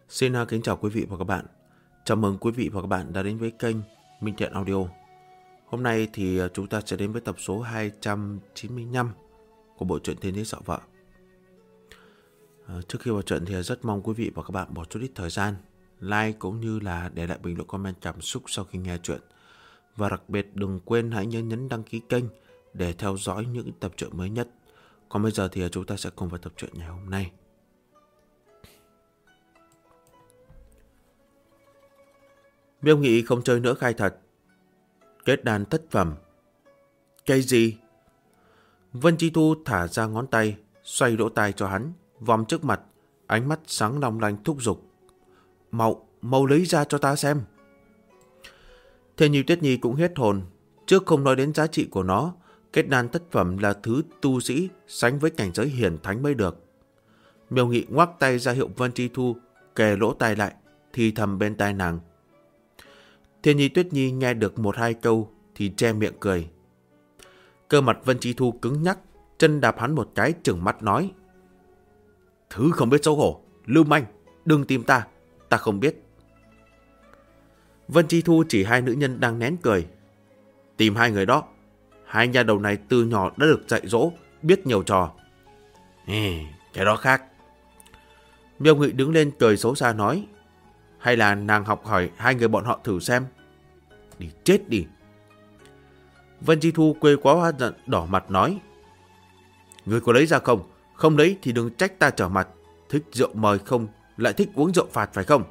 Xin kính chào quý vị và các bạn. Chào mừng quý vị và các bạn đã đến với kênh Minh Thiện Audio. Hôm nay thì chúng ta sẽ đến với tập số 295 của bộ truyện Thiên Lý Sợ Vợ. Trước khi vào truyện thì rất mong quý vị và các bạn bỏ chút ít thời gian like cũng như là để lại bình luận comment cảm xúc sau khi nghe truyện. Và đặc biệt đừng quên hãy nhấn đăng ký kênh để theo dõi những tập truyện mới nhất. Còn bây giờ thì chúng ta sẽ cùng vào tập truyện ngày hôm nay. Miêu Nghị không chơi nữa khai thật. Kết đàn thất phẩm. Cái gì? Vân Chi Thu thả ra ngón tay, xoay lỗ tai cho hắn, vòm trước mặt, ánh mắt sáng long lanh thúc giục. Mau lấy ra cho ta xem. Thiên Nhi Tuyết Nhi cũng hết hồn. Trước không nói đến giá trị của nó, kết đàn thất phẩm là thứ tu sĩ sánh với cảnh giới hiển thánh mới được. Miêu Nghị ngoắc tay ra hiệu Vân Chi Thu kề lỗ tai lại, thì thầm bên tai nàng. Thiên Nhi Tuyết Nhi nghe được một hai câu thì che miệng cười. Cơ mặt Vân Chi Thu cứng nhắc, chân đạp hắn một cái trừng mắt nói. Thứ không biết xấu hổ, lưu manh, đừng tìm ta không biết. Vân Chi Thu chỉ hai nữ nhân đang nén cười. Tìm hai người đó, hai nhà đầu này từ nhỏ đã được dạy dỗ, biết nhiều trò. Cái đó khác. Miêu Nghị đứng lên cười xấu xa nói. Hay là nàng học hỏi hai người bọn họ thử xem. Đi chết đi. Vân Chi Thu quê quá hóa giận đỏ mặt nói. Ngươi có lấy ra không? Không lấy thì đừng trách ta trở mặt. Thích rượu mời không, lại thích uống rượu phạt phải không?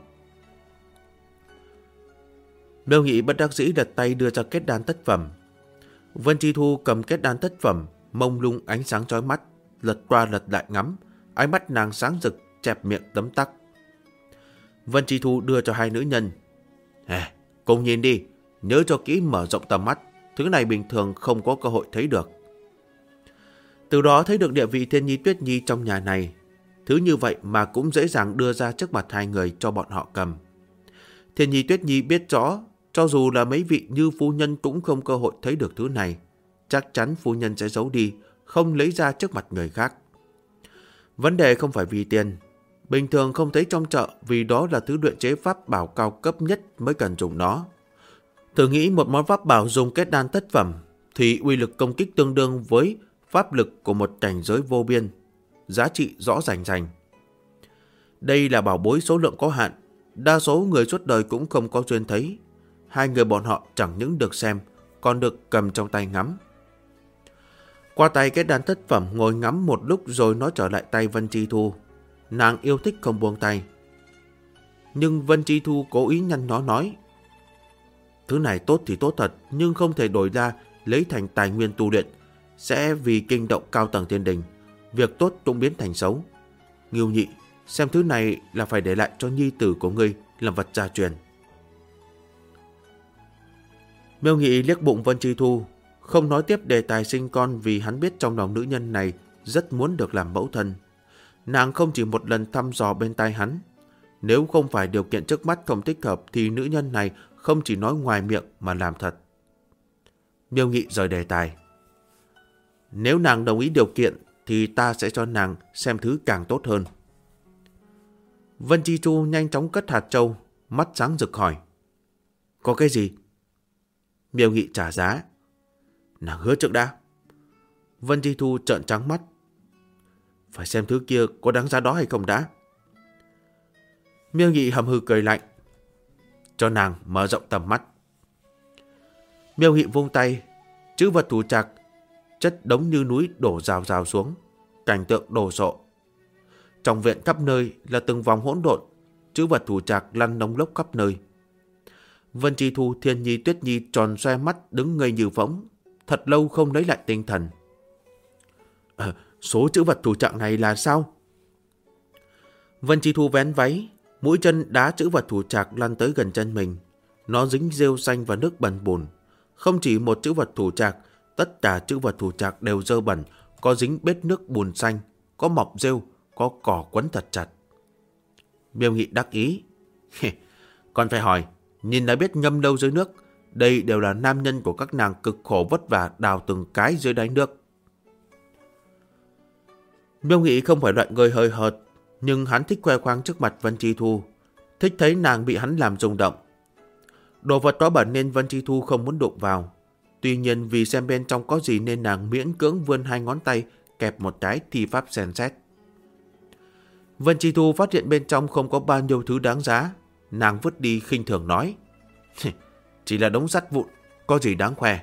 Miêu Nghị bất đắc dĩ đặt tay đưa ra kết đan thất phẩm. Vân Chi Thu cầm kết đan thất phẩm, mông lung ánh sáng chói mắt, lật qua lật lại ngắm, ánh mắt nàng sáng rực, chẹp miệng tấm tắc. Vân Chi Thu đưa cho hai nữ nhân. Cùng nhìn đi, nhớ cho kỹ mở rộng tầm mắt, thứ này bình thường không có cơ hội thấy được. Từ đó thấy được địa vị Thiên Nhi Tuyết Nhi trong nhà này. Thứ như vậy mà cũng dễ dàng đưa ra trước mặt hai người cho bọn họ cầm. Thiên Nhi Tuyết Nhi biết rõ, cho dù là mấy vị như phu nhân cũng không cơ hội thấy được thứ này. Chắc chắn phu nhân sẽ giấu đi, không lấy ra trước mặt người khác. Vấn đề không phải vì tiền. Bình thường không thấy trong chợ vì đó là thứ luyện chế pháp bảo cao cấp nhất mới cần dùng nó. Thử nghĩ một món pháp bảo dùng kết đan thất phẩm thì uy lực công kích tương đương với pháp lực của một cảnh giới vô biên. Giá trị rõ rành rành. Đây là bảo bối số lượng có hạn. Đa số người suốt đời cũng không có duyên thấy. Hai người bọn họ chẳng những được xem, còn được cầm trong tay ngắm. Qua tay kết đan thất phẩm ngồi ngắm một lúc rồi nó trở lại tay Vân Chi Thu. Nàng yêu thích không buông tay. Nhưng Vân Chi Thu cố ý nhăn nhó nói. Thứ này tốt thì tốt thật, nhưng không thể đổi ra lấy thành tài nguyên tu luyện. Sẽ vì kinh động cao tầng thiên đình. Việc tốt cũng biến thành xấu. Ngưu Nhị, xem thứ này là phải để lại cho nhi tử của ngươi làm vật gia truyền. Miêu Nghị liếc bụng Vân Chi Thu, không nói tiếp đề tài sinh con vì hắn biết trong lòng nữ nhân này rất muốn được làm mẫu thân. Nàng không chỉ một lần thăm dò bên tai hắn. Nếu không phải điều kiện trước mắt không thích hợp thì nữ nhân này không chỉ nói ngoài miệng mà làm thật. Miêu Nghị rời đề tài. Nếu nàng đồng ý điều kiện thì ta sẽ cho nàng xem thứ càng tốt hơn. Vân Chi Thu nhanh chóng cất hạt châu, mắt sáng rực hỏi. Có cái gì? Miêu Nghị trả giá. Nàng hứa trước đã. Vân Chi Thu trợn trắng mắt. Phải xem thứ kia có đáng giá đó hay không đã. Miêu Nghị hầm hừ cười lạnh. Cho nàng mở rộng tầm mắt. Miêu Nghị vung tay, chữ vật thủ trạc chất đống như núi đổ rào rào xuống, cảnh tượng đồ sộ. Trong viện khắp nơi là từng vòng hỗn độn, chữ vật thủ trạc lăn nông lốc khắp nơi. Vân Chi Thu, Thiên Nhi Tuyết Nhi tròn xoe mắt đứng ngây như phỗng, thật lâu không lấy lại tinh thần. Số chữ vật thủ trạng này là sao? Vân Chi Thu vén váy, mũi chân đá chữ vật thủ trạc lăn tới gần chân mình. Nó dính rêu xanh và nước bẩn bùn. Không chỉ một chữ vật thủ trạc, tất cả chữ vật thủ trạc đều dơ bẩn, có dính bết nước bùn xanh, có mọc rêu, có cỏ quấn thật chặt. Miêu Nghị đắc ý. Còn phải hỏi, nhìn đã biết ngâm đâu dưới nước. Đây đều là nam nhân của các nàng cực khổ vất vả đào từng cái dưới đáy nước. Miêu Nghị không phải loại người hơi hợt, nhưng hắn thích khoe khoang trước mặt Vân Chi Thu, thích thấy nàng bị hắn làm rung động. Đồ vật đó bẩn nên Vân Chi Thu không muốn đụng vào. Tuy nhiên vì xem bên trong có gì nên nàng miễn cưỡng vươn 2 ngón tay kẹp một cái thi pháp xem xét. Vân Chi Thu phát hiện bên trong không có bao nhiêu thứ đáng giá. Nàng vứt đi khinh thường nói: chỉ là đống sắt vụn, có gì đáng khoe.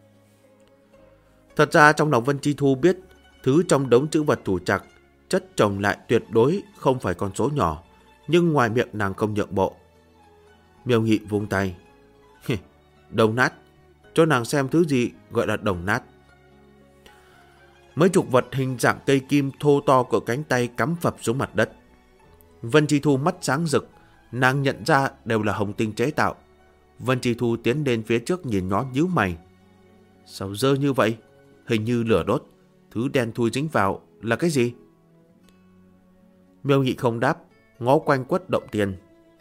Thật ra trong lòng Vân Chi Thu biết thứ trong đống trữ vật thủ trạc chất chồng lại tuyệt đối không phải con số nhỏ, nhưng ngoài miệng nàng không nhượng bộ. Miêu Nghị vung tay: đồng nát, cho nàng xem thứ gì gọi là đồng nát. Mấy chục vật hình dạng cây kim thô to của cánh tay cắm phập xuống mặt đất. Vân Chi Thu mắt sáng rực, nàng nhận ra đều là hồng tinh chế tạo. Vân Chi Thu tiến lên phía trước nhìn nó nhíu mày. Sao dơ như vậy? Hình như lửa đốt. Thứ đen thui dính vào là cái gì? Miêu Nghị không đáp, ngó quanh quất động tiền.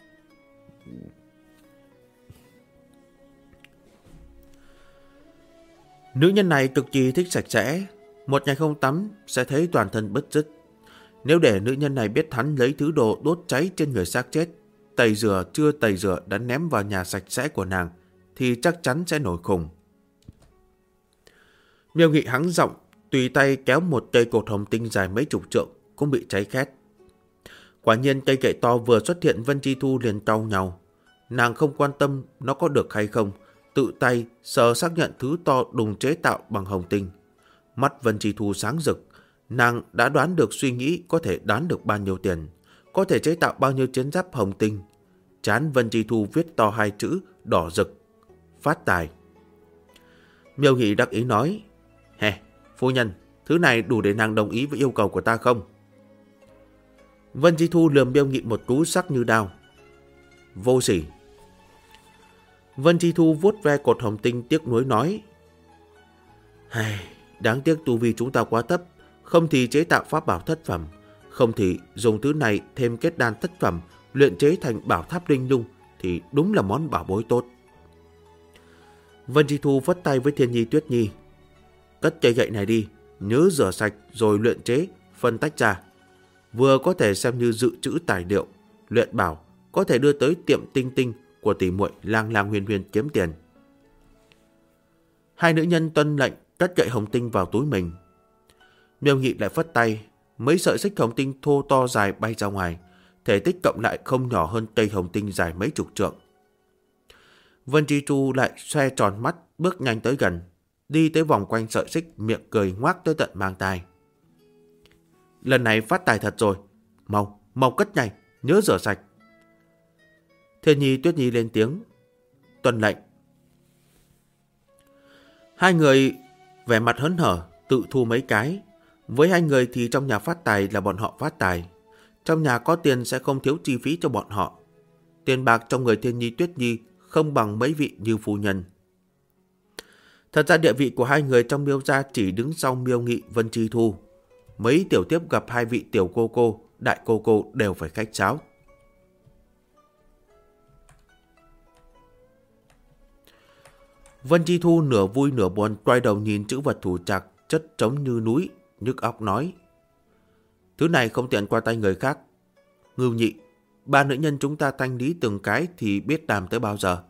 Nữ nhân này cực kỳ thích sạch sẽ. Một ngày không tắm sẽ thấy toàn thân bứt rứt. Nếu để nữ nhân này biết hắn lấy thứ đồ đốt cháy trên người xác chết, tẩy rửa chưa tẩy rửa đã ném vào nhà sạch sẽ của nàng, thì chắc chắn sẽ nổi khùng. Miêu Nghị hắng giọng, tùy tay kéo một cây cột hồng tinh dài mấy chục trượng cũng bị cháy khét. Quả nhiên cây gậy to vừa xuất hiện, Vân Chi Thu liền cau nhau. Nàng không quan tâm nó có được hay không, tự tay sờ xác nhận thứ to đùng chế tạo bằng hồng tinh. Mắt Vân Chi Thu sáng rực, nàng đã đoán được suy nghĩ có thể đoán được bao nhiêu tiền, có thể chế tạo bao nhiêu chiến giáp hồng tinh. Trán Vân Chi Thu viết to 2 chữ đỏ rực: phát tài. Miêu Nghị đắc ý nói: phu nhân, thứ này đủ để nàng đồng ý với yêu cầu của ta không? Vân Chi Thu lườm Miêu Nghị một cú sắc như đao: vô sỉ. Vân Chi Thu vuốt ve cột hồng tinh tiếc nuối nói: đáng tiếc tu vi chúng ta quá thấp, không thì chế tạo pháp bảo thất phẩm, không thì dùng thứ này thêm kết đan thất phẩm, luyện chế thành bảo tháp linh lung thì đúng là món bảo bối tốt. Vân Chi Thu vất tay với Thiên Nhi Tuyết Nhi: cất cây gậy này đi, nhớ rửa sạch rồi luyện chế, phân tách ra. Vừa có thể xem như dự trữ tài liệu, luyện bảo, có thể đưa tới tiệm tinh tinh của tỷ muội Lang Lang Huyên Huyên kiếm tiền. 2 nữ nhân tuân lệnh cất gậy hồng tinh vào túi mình. Miêu Nghị lại phất tay, mấy sợi xích hồng tinh thô to dài bay ra ngoài, thể tích cộng lại không nhỏ hơn cây hồng tinh dài mấy chục trượng. Vân Chi Thu lại xoe tròn mắt, bước nhanh tới gần, đi tới vòng quanh sợi xích, miệng cười ngoác tới tận mang tai: lần này phát tài thật rồi, mau cất nhanh, nhớ rửa sạch. Thiên Nhi Tuyết Nhi lên tiếng: tuân lệnh. 2 người vẻ mặt hớn hở tự thu mấy cái. Với 2 người thì trong nhà phát tài là bọn họ phát tài. Trong nhà có tiền sẽ không thiếu chi phí cho bọn họ. Tiền bạc trong người Thiên Nhi Tuyết Nhi không bằng mấy vị như phu nhân. Thật ra địa vị của 2 người trong Miêu gia chỉ đứng sau Miêu Nghị, Vân Chi Thu. Mấy tiểu tiếp gặp 2 vị tiểu cô cô, đại cô cô đều phải khách sáo. Vân Chi Thu nửa vui nửa buồn quay đầu nhìn chữ vật thủ trạc chất trống như núi, nhức óc nói: thứ này không tiện qua tay người khác. Ngưu Nhị, 3 nữ nhân chúng ta thanh lý từng cái thì biết làm tới bao giờ?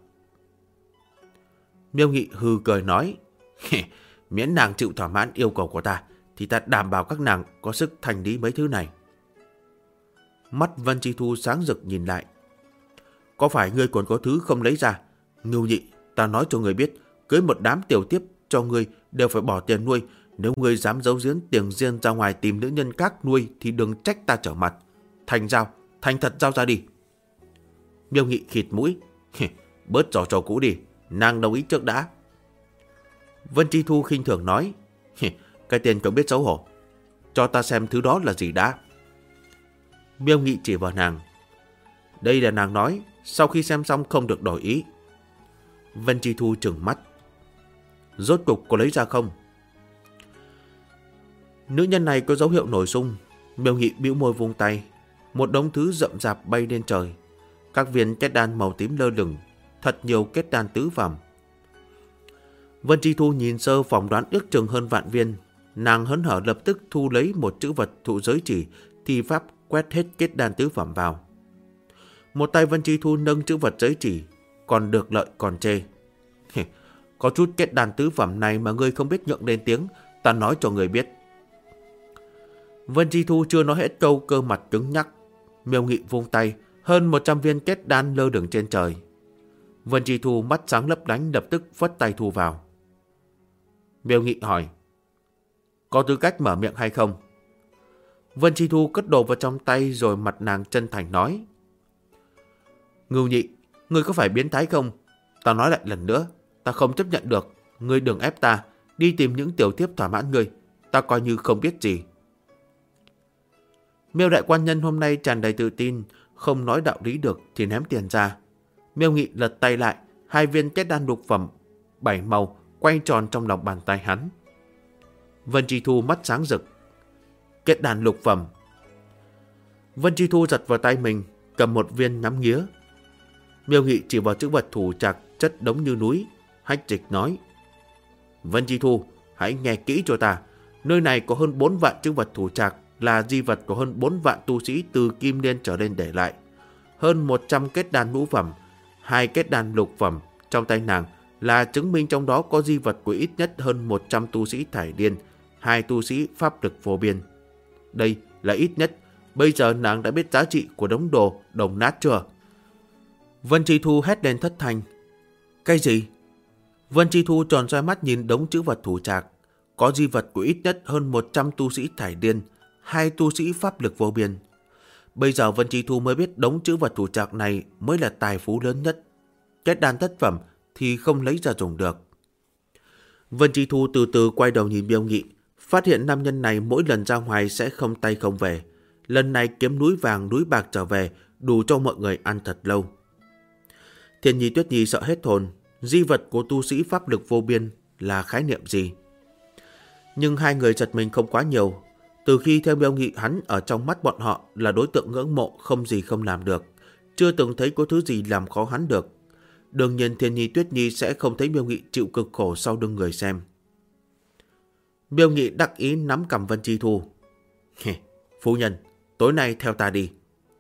Miêu Nghị hừ cười nói: miễn nàng chịu thỏa mãn yêu cầu của ta thì ta đảm bảo các nàng có sức thanh lý mấy thứ này. Mắt Vân Chi Thu sáng rực nhìn lại: có phải ngươi còn có thứ không lấy ra? Ngưu Nhị, ta nói cho ngươi biết, cưới một đám tiểu tiếp cho ngươi đều phải bỏ tiền nuôi. Nếu ngươi dám giấu giếm tiền riêng ra ngoài tìm nữ nhân khác nuôi thì đừng trách ta trở mặt. Thành thật giao ra đi. Miêu Nghị khịt mũi: bớt trò cũ đi, nàng đồng ý trước đã. Vân Chi Thu khinh thường nói: cái tên còn biết xấu hổ, cho ta xem thứ đó là gì đã. Miêu Nghị chỉ vào nàng: đây là nàng nói, sau khi xem xong không được đổi ý. Vân Chi Thu trừng mắt: rốt cục có lấy ra không? Nữ nhân này có dấu hiệu nổi sung. Miêu Nghị bĩu môi vung tay, một đống thứ rậm rạp bay lên trời. Các viên kết đan màu tím lơ lửng, thật nhiều kết đan tứ phẩm. Vân Chi Thu nhìn sơ phỏng đoán ước chừng hơn vạn viên. Nàng hớn hở lập tức thu lấy một chữ vật thụ giới chỉ, thi pháp quét hết kết đan tứ phẩm vào. Một tay Vân Chi Thu nâng chữ vật giới chỉ, còn được lợi còn chê. Có chút kết đan tứ phẩm này mà ngươi không biết nhượng lên tiếng, ta nói cho ngươi biết. Vân Chi Thu chưa nói hết câu, cơ mặt cứng nhắc. Miêu Nghị vung tay, hơn 100 viên kết đan lơ lửng trên trời. Vân Chi Thu mắt sáng lấp lánh, lập tức phất tay thu vào. Miêu Nghị hỏi, có tư cách mở miệng hay không? Vân Chi Thu cất đồ vào trong tay, rồi mặt nàng chân thành nói, Ngưu Nhị, ngươi có phải biến thái không? Ta nói lại lần nữa, ta không chấp nhận được. Ngươi đừng ép ta đi tìm những tiểu thiếp thỏa mãn ngươi, ta coi như không biết gì. Miêu đại quan nhân hôm nay tràn đầy tự tin, không nói đạo lý được thì ném tiền ra. Miêu Nghị lật tay lại, 2 viên kết đan lục phẩm 7 màu quay tròn trong lòng bàn tay hắn. Vân Chi Thu mắt sáng rực. Kết đan lục phẩm. Vân Chi Thu giật vào tay mình, cầm một viên ngắm nghía. Miêu Nghị chỉ vào chữ vật thủ trạc chất đống như núi, hách dịch nói, Vân Chi Thu, hãy nghe kỹ cho ta. Nơi này có hơn 4 vạn chữ vật thủ trạc, là di vật của hơn 4 vạn tu sĩ từ Kim Liên trở lên để lại. Hơn 100 kết đan ngũ phẩm, 2 kết đan lục phẩm trong tay nàng là chứng minh trong đó có di vật của ít nhất hơn 100 tu sĩ thải điên, 2 tu sĩ pháp lực vô biên. Đây là ít nhất. Bây giờ nàng đã biết giá trị của đống đồ đồng nát chưa? Vân Chi Thu hét lên thất thanh. Cái gì? Vân Chi Thu tròn xoay mắt nhìn đống chữ vật thủ trạc. Có di vật của ít nhất hơn 100 tu sĩ thải điên, 2 tu sĩ pháp lực vô biên. Bây giờ Vân Chi Thu mới biết đống chữ vật thủ trạc này mới là tài phú lớn nhất. Kết đan thất phẩm thì không lấy ra dùng được. Vân Chi Thu từ từ quay đầu nhìn Miêu Nghị, phát hiện nam nhân này mỗi lần ra ngoài sẽ không tay không về. Lần này kiếm núi vàng núi bạc trở về, đủ cho mọi người ăn thật lâu. Thiên Nhi Tuyết Nhi sợ hết hồn. Di vật của tu sĩ pháp lực vô biên là khái niệm gì? Nhưng hai người giật mình không quá nhiều. Từ khi theo Miêu Nghị, hắn ở trong mắt bọn họ là đối tượng ngưỡng mộ, không gì không làm được. Chưa từng thấy có thứ gì làm khó hắn được. Đương nhiên Thiên Nhi Tuyết Nhi sẽ không thấy Miêu Nghị chịu cực khổ sau lưng người xem. Miêu Nghị đắc ý nắm cầm Vân Chi Thu. Phu nhân, tối nay theo ta đi.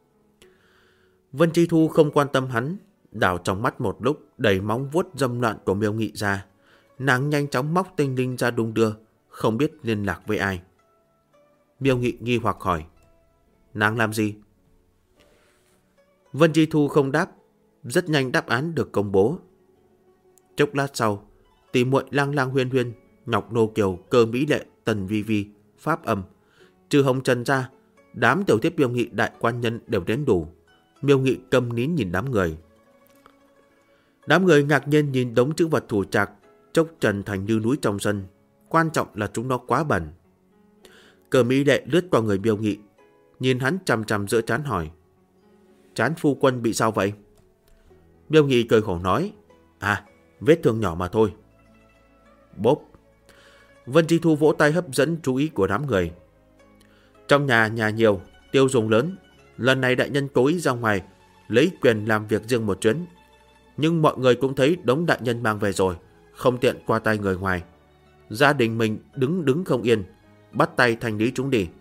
Vân Chi Thu không quan tâm hắn, đảo trong mắt một lúc, đẩy móng vuốt dâm loạn của Miêu Nghị ra. Nàng nhanh chóng móc tinh linh ra đung đưa, không biết liên lạc với ai. Miêu Nghị nghi hoặc hỏi, nàng làm gì? Vân Chi Thu không đáp. Rất nhanh đáp án được công bố. Chốc lát sau, tỷ muội Lang Lang Huyên Huyên, Ngọc Nô Kiều, Cơ Mỹ Lệ, Tần Vi Vi, Pháp Âm, trừ Hồng Trần ra, đám tiểu thiếp Miêu Nghị đại quan nhân đều đến đủ. Miêu Nghị câm nín nhìn đám người. Đám người ngạc nhiên nhìn đống chữ vật thủ trạc chốc trần thành như núi trong sân. Quan trọng là chúng nó quá bẩn. Cơ Mỹ Lệ lướt qua người Miêu Nghị, nhìn hắn chằm chằm giữa trán hỏi, trán phu quân bị sao vậy? Miêu Nghị cười khổ nói, vết thương nhỏ mà thôi. Bốp. Vân Chi Thu vỗ tay hấp dẫn chú ý của đám người. Trong nhà nhiều, tiêu dùng lớn. Lần này đại nhân cố ý ra ngoài, lấy quyền làm việc riêng một chuyến. Nhưng mọi người cũng thấy đống đại nhân mang về rồi, không tiện qua tay người ngoài. Gia đình mình đứng không yên, bắt tay thanh lý chúng đi.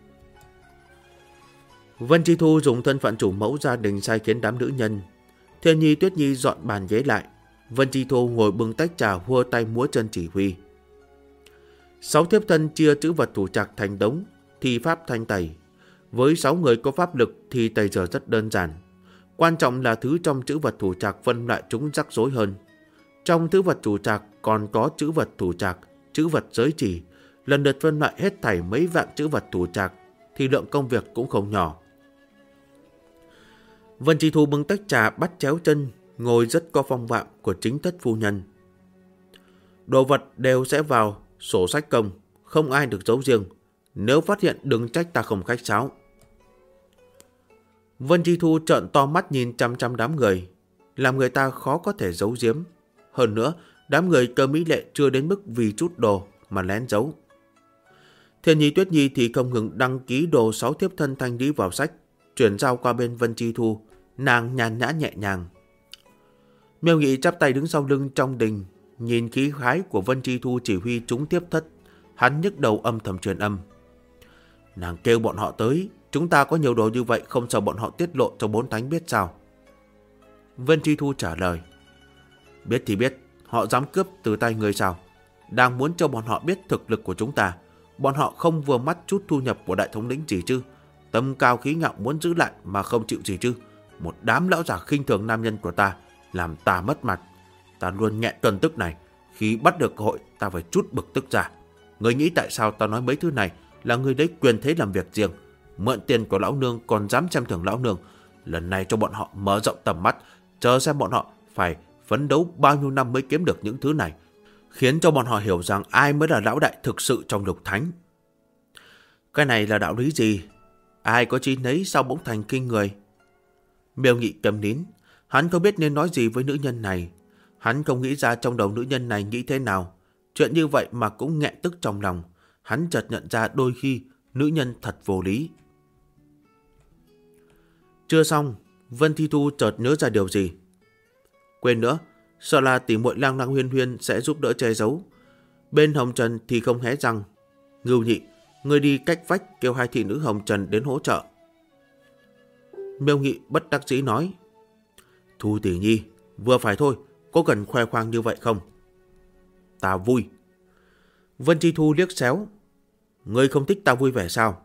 Vân Chi Thu dùng thân phận chủ mẫu gia đình sai khiến đám nữ nhân. Thiên Nhi Tuyết Nhi dọn bàn ghế lại. Vân Chi Thu ngồi bưng tách trà, hua tay múa chân chỉ huy. 6 thiếp thân chia chữ vật thủ trạc thành đống, thi pháp thanh tẩy. Với 6 người có pháp lực thì tẩy rửa rất đơn giản. Quan trọng là thứ trong chữ vật thủ trạc phân loại chúng rắc rối hơn. Trong chữ vật thủ trạc còn có chữ vật thủ trạc, chữ vật giới chỉ. Lần lượt phân loại hết thảy mấy vạn chữ vật thủ trạc thì lượng công việc cũng không nhỏ. Vân Chi Thu bưng tách trà bắt chéo chân, ngồi rất có phong phạm của chính thất phu nhân. Đồ vật đều sẽ vào sổ sách công, không ai được giấu riêng. Nếu phát hiện đừng trách ta không khách sáo. Vân Chi Thu trợn to mắt nhìn chăm chăm đám người, làm người ta khó có thể giấu giếm. Hơn nữa, đám người Cơ Mỹ Lệ chưa đến mức vì chút đồ mà lén giấu. Thiên Nhi Tuyết Nhi thì không ngừng đăng ký đồ 6 thiếp thân thanh lý vào sách, chuyển giao qua bên Vân Chi Thu. Nàng nhàn nhã nhẹ nhàng. Miêu Nghị chắp tay đứng sau lưng trong đình, nhìn khí khái của Vân Chi Thu chỉ huy chúng tiếp thất. Hắn nhức đầu âm thầm truyền âm. Nàng kêu bọn họ tới, chúng ta có nhiều đồ như vậy, không sợ bọn họ tiết lộ cho 4 thánh biết sao? Vân Chi Thu trả lời. Biết thì biết, họ dám cướp từ tay người sao? Đang muốn cho bọn họ biết thực lực của chúng ta. Bọn họ không vừa mắt chút thu nhập của đại thống lĩnh gì chứ? Tâm cao khí ngạo muốn giữ lại mà không chịu gì chứ? Một đám lão già khinh thường nam nhân của ta, làm ta mất mặt. Ta luôn nghẹn cơn tức này. Khi bắt được cơ hội, ta phải trút bực tức ra. Người nghĩ tại sao ta nói mấy thứ này là người đấy quyền thế làm việc riêng. Mượn tiền của lão nương còn dám xem thường lão nương. Lần này cho bọn họ mở rộng tầm mắt, chờ xem bọn họ phải phấn đấu bao nhiêu năm mới kiếm được những thứ này, khiến cho bọn họ hiểu rằng ai mới là lão đại thực sự trong lục thánh. Cái này là đạo lý gì? Ai có chi nấy sao bỗng thành kinh người? Miêu Nghị cầm nín, hắn không biết nên nói gì với nữ nhân này. Hắn không nghĩ ra trong đầu nữ nhân này nghĩ thế nào. Chuyện như vậy mà cũng nghẹn tức trong lòng. Hắn chợt nhận ra đôi khi nữ nhân thật vô lý. Chưa xong, Vân Thi Thu chợt nhớ ra điều gì. Quên nữa, sợ là tỉ muội Lang Lang Huyên Huyên sẽ giúp đỡ che giấu. Bên Hồng Trần thì không hé răng. Ngưu Nhị, người đi cách vách kêu hai thị nữ Hồng Trần đến hỗ trợ. Miêu Nghị bất đắc dĩ nói. Thu tỷ nhi, vừa phải thôi, có cần khoe khoang như vậy không? Ta vui. Vân Chi Thu liếc xéo. Ngươi không thích ta vui vẻ sao?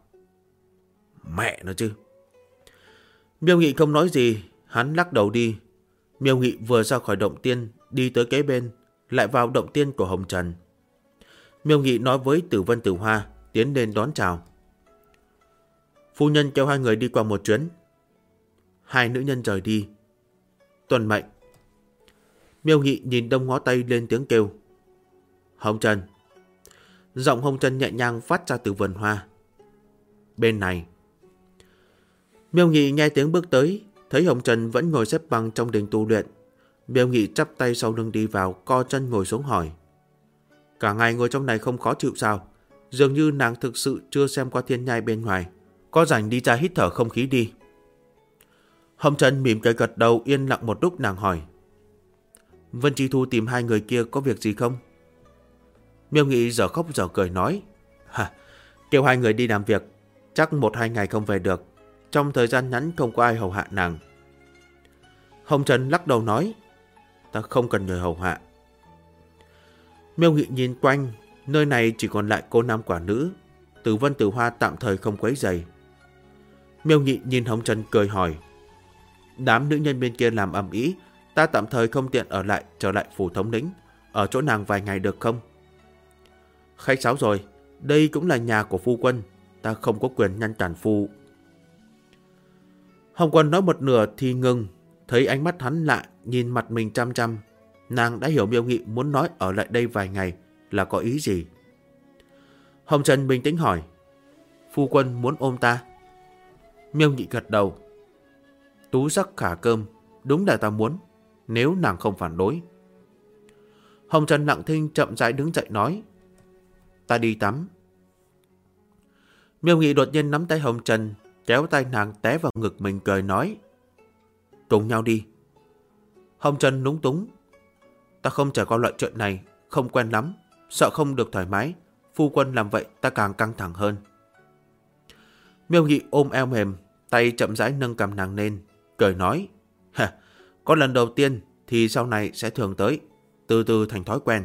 Mẹ nó chứ. Miêu Nghị không nói gì, hắn lắc đầu đi. Miêu Nghị vừa ra khỏi động tiên, đi tới kế bên, lại vào động tiên của Hồng Trần. Miêu Nghị nói với Tử Vân Tử Hoa, tiến lên đón chào. Phu nhân kêu hai người đi qua một chuyến. Hai nữ nhân rời đi. Tuần mệnh. Miêu Nghị nhìn đông ngó tay lên tiếng kêu. Hồng Trần. Giọng Hồng Trần nhẹ nhàng phát ra từ vườn hoa. Bên này. Miêu Nghị nghe tiếng bước tới, thấy Hồng Trần vẫn ngồi xếp bằng trong đình tu luyện. Miêu Nghị chắp tay sau lưng đi vào, co chân ngồi xuống hỏi. Cả ngày ngồi trong này không khó chịu sao? Dường như nàng thực sự chưa xem qua thiên nhai bên ngoài. Có rảnh đi ra hít thở không khí đi. Hồng Trần mỉm cười gật đầu, yên lặng một lúc nàng hỏi. Vân Chi Thu tìm hai người kia có việc gì không? Miêu Nghị giờ khóc giờ cười nói. Kêu hai người đi làm việc, chắc 1-2 ngày không về được. Trong thời gian ngắn không có ai hầu hạ nàng. Hồng Trần lắc đầu nói. Ta không cần người hầu hạ. Miêu Nghị nhìn quanh, nơi này chỉ còn lại cô nam quả nữ. Tử Vân Tử Hoa tạm thời không quấy rầy. Miêu Nghị nhìn Hồng Trần cười hỏi. Đám nữ nhân bên kia làm ầm ĩ, ta tạm thời không tiện ở lại trở lại phủ thống lĩnh, ở chỗ nàng vài ngày được không? Khách sáo rồi, đây cũng là nhà của phu quân, ta không có quyền ngăn cản phu. Hồng Quân nói một nửa thì ngừng, thấy ánh mắt hắn lạ, nhìn mặt mình chăm chăm. Nàng đã hiểu Miêu Nghị muốn nói ở lại đây vài ngày là có ý gì. Hồng Trần bình tĩnh hỏi. Phu quân muốn ôm ta? Miêu Nghị gật đầu. Tú sắc khả cơm, đúng là ta muốn, nếu nàng không phản đối. Hồng Trần lặng thinh chậm rãi đứng dậy nói. Ta đi tắm. Miêu Nghị đột nhiên nắm tay Hồng Trần, kéo tay nàng té vào ngực mình cười nói. Cùng nhau đi. Hồng Trần lúng túng. Ta không trải qua loại chuyện này, không quen lắm, sợ không được thoải mái. Phu quân làm vậy ta càng căng thẳng hơn. Miêu Nghị ôm eo mềm, tay chậm rãi nâng cằm nàng lên, cười nói. Có lần đầu tiên thì sau này sẽ thường tới, từ từ thành thói quen.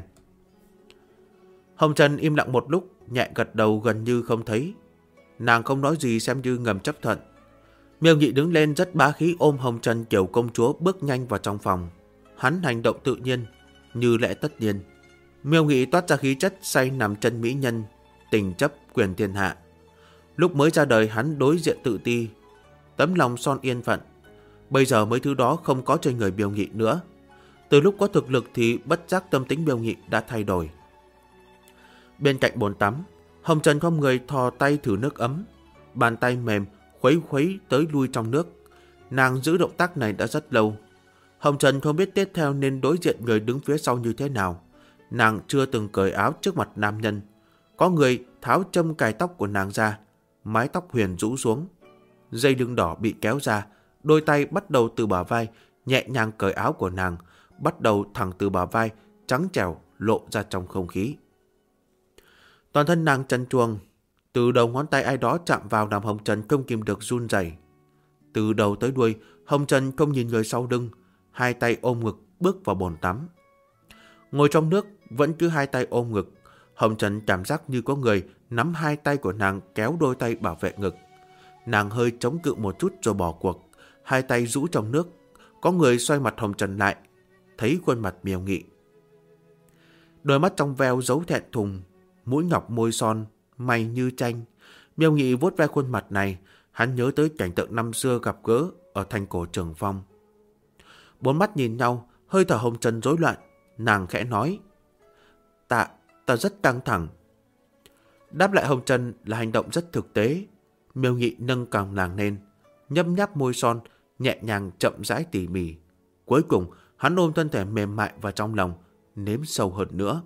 Hồng Trần im lặng một lúc, nhẹ gật đầu gần như không thấy. Nàng không nói gì xem như ngầm chấp thuận. Miêu Nghị đứng lên rất bá khí ôm Hồng Trần kiểu công chúa bước nhanh vào trong phòng. Hắn hành động tự nhiên, như lẽ tất nhiên. Miêu Nghị toát ra khí chất say nằm chân mỹ nhân, tình chấp quyền thiên hạ. Lúc mới ra đời hắn đối diện tự ti, tấm lòng son yên phận. Bây giờ mấy thứ đó không có trên người Miêu Nghị nữa. Từ lúc có thực lực thì bất giác tâm tính Miêu Nghị đã thay đổi. Bên cạnh bồn tắm, Hồng Trần không người thò tay thử nước ấm. Bàn tay mềm khuấy khuấy tới lui trong nước. Nàng giữ động tác này đã rất lâu. Hồng Trần không biết tiếp theo nên đối diện người đứng phía sau như thế nào. Nàng chưa từng cởi áo trước mặt nam nhân. Có người tháo châm cài tóc của nàng ra, mái tóc huyền rũ xuống. Dây lưng đỏ bị kéo ra, đôi tay bắt đầu từ bả vai, nhẹ nhàng cởi áo của nàng, bắt đầu thẳng từ bả vai, trắng trẻo lộ ra trong không khí. Toàn thân nàng trần truồng, từ đầu ngón tay ai đó chạm vào làm Hồng Trần không kìm được run rẩy. Từ đầu tới đuôi, Hồng Trần không nhìn người sau lưng, hai tay ôm ngực bước vào bồn tắm. Ngồi trong nước vẫn cứ hai tay ôm ngực, Hồng Trần cảm giác như có người nắm hai tay của nàng kéo đôi tay bảo vệ ngực. Nàng hơi chống cự một chút rồi bỏ cuộc, hai tay rũ trong nước. Có người xoay mặt Hồng Trần lại, thấy khuôn mặt Miêu Nghị. Đôi mắt trong veo giấu thẹn thùng, mũi ngọc môi son, mày như tranh. Miêu Nghị vuốt ve khuôn mặt này, hắn nhớ tới cảnh tượng năm xưa gặp gỡ ở thành cổ Trường Phong. Bốn mắt nhìn nhau, hơi thở Hồng Trần rối loạn, nàng khẽ nói: Ta rất căng thẳng. Đáp lại Hồng Trần là hành động rất thực tế. Miêu Nghị nâng cằm nàng lên, nhấp nháp môi son, nhẹ nhàng chậm rãi tỉ mỉ. Cuối cùng, hắn ôm thân thể mềm mại vào trong lòng, nếm sâu hơn nữa.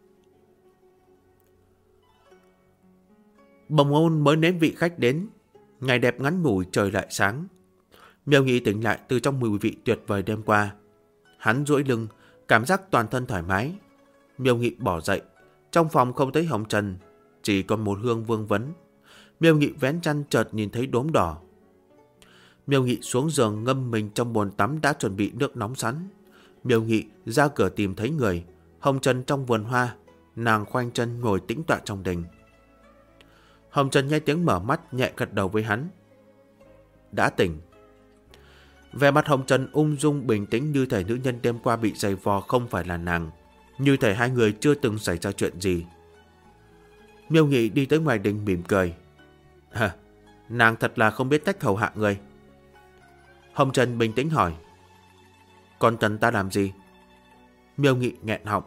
Bồng hôn mới nếm vị khách đến, ngày đẹp ngắn ngủi trời lại sáng. Miêu Nghị tỉnh lại từ trong mùi vị tuyệt vời đêm qua. Hắn duỗi lưng, cảm giác toàn thân thoải mái. Miêu Nghị bỏ dậy, trong phòng không thấy Hồng Trần, chỉ còn một hương vương vấn. Miêu Nghị vén chăn chợt nhìn thấy đốm đỏ. Miêu Nghị xuống giường ngâm mình trong bồn tắm đã chuẩn bị nước nóng sẵn. Miêu Nghị ra cửa tìm thấy người, Hồng Trần trong vườn hoa. Nàng khoanh chân ngồi tĩnh tọa trong đình. Hồng Trần nghe tiếng mở mắt, nhẹ gật đầu với hắn. Đã tỉnh. Vẻ mặt Hồng Trần ung dung bình tĩnh, như thể nữ nhân đêm qua bị giày vò không phải là nàng, như thể hai người chưa từng xảy ra chuyện gì. Miêu Nghị đi tới ngoài đình mỉm cười. Nàng thật là không biết cách hầu hạ người. Hồng Trần bình tĩnh hỏi. Còn cần ta làm gì? Miêu Nghị nghẹn họng.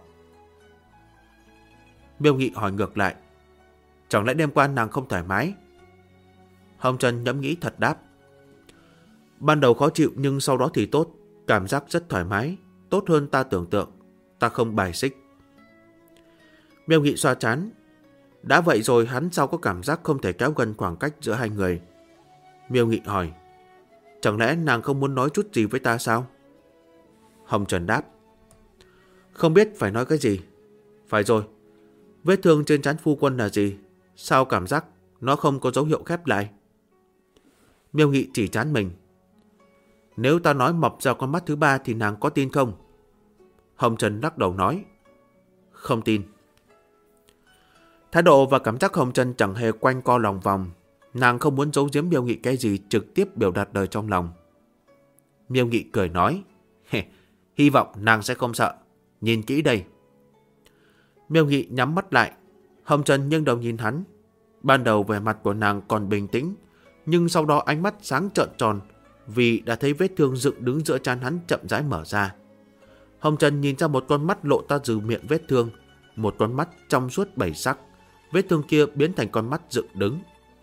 Miêu Nghị hỏi ngược lại. Chẳng lẽ đêm qua nàng không thoải mái? Hồng Trần ngẫm nghĩ thật đáp. Ban đầu khó chịu nhưng sau đó thì tốt. Cảm giác rất thoải mái, tốt hơn ta tưởng tượng. Ta không bài xích. Miêu Nghị xoa trán. Đã vậy rồi hắn sao có cảm giác không thể kéo gần khoảng cách giữa hai người? Miêu Nghị hỏi. Chẳng lẽ nàng không muốn nói chút gì với ta sao? Hồng Trần đáp. Không biết phải nói cái gì. Phải rồi, vết thương trên trán phu quân là gì? Sao cảm giác nó không có dấu hiệu khép lại? Miêu Nghị chỉ trán mình. Nếu ta nói mọc ra con mắt thứ ba thì nàng có tin không? Hồng Trần lắc đầu nói. Không tin. Thái độ và cảm giác Hồng Trần chẳng hề quanh co lòng vòng. Nàng không muốn giấu giếm Miêu Nghị cái gì, trực tiếp biểu đạt đời trong lòng. Miêu Nghị cười nói. Hy vọng nàng sẽ không sợ. Nhìn kỹ đây. Miêu Nghị nhắm mắt lại. Hồng Trần nghiêng đầu nhìn hắn. Ban đầu vẻ mặt của nàng còn bình tĩnh, nhưng sau đó ánh mắt sáng trợn tròn, vì đã thấy vết thương dựng đứng giữa trán hắn chậm rãi mở ra. Hồng Trần nhìn ra một con mắt lộ ra từ miệng vết thương, một con mắt trong suốt bảy sắc. Vết thương kia biến thành con mắt dựng đứng.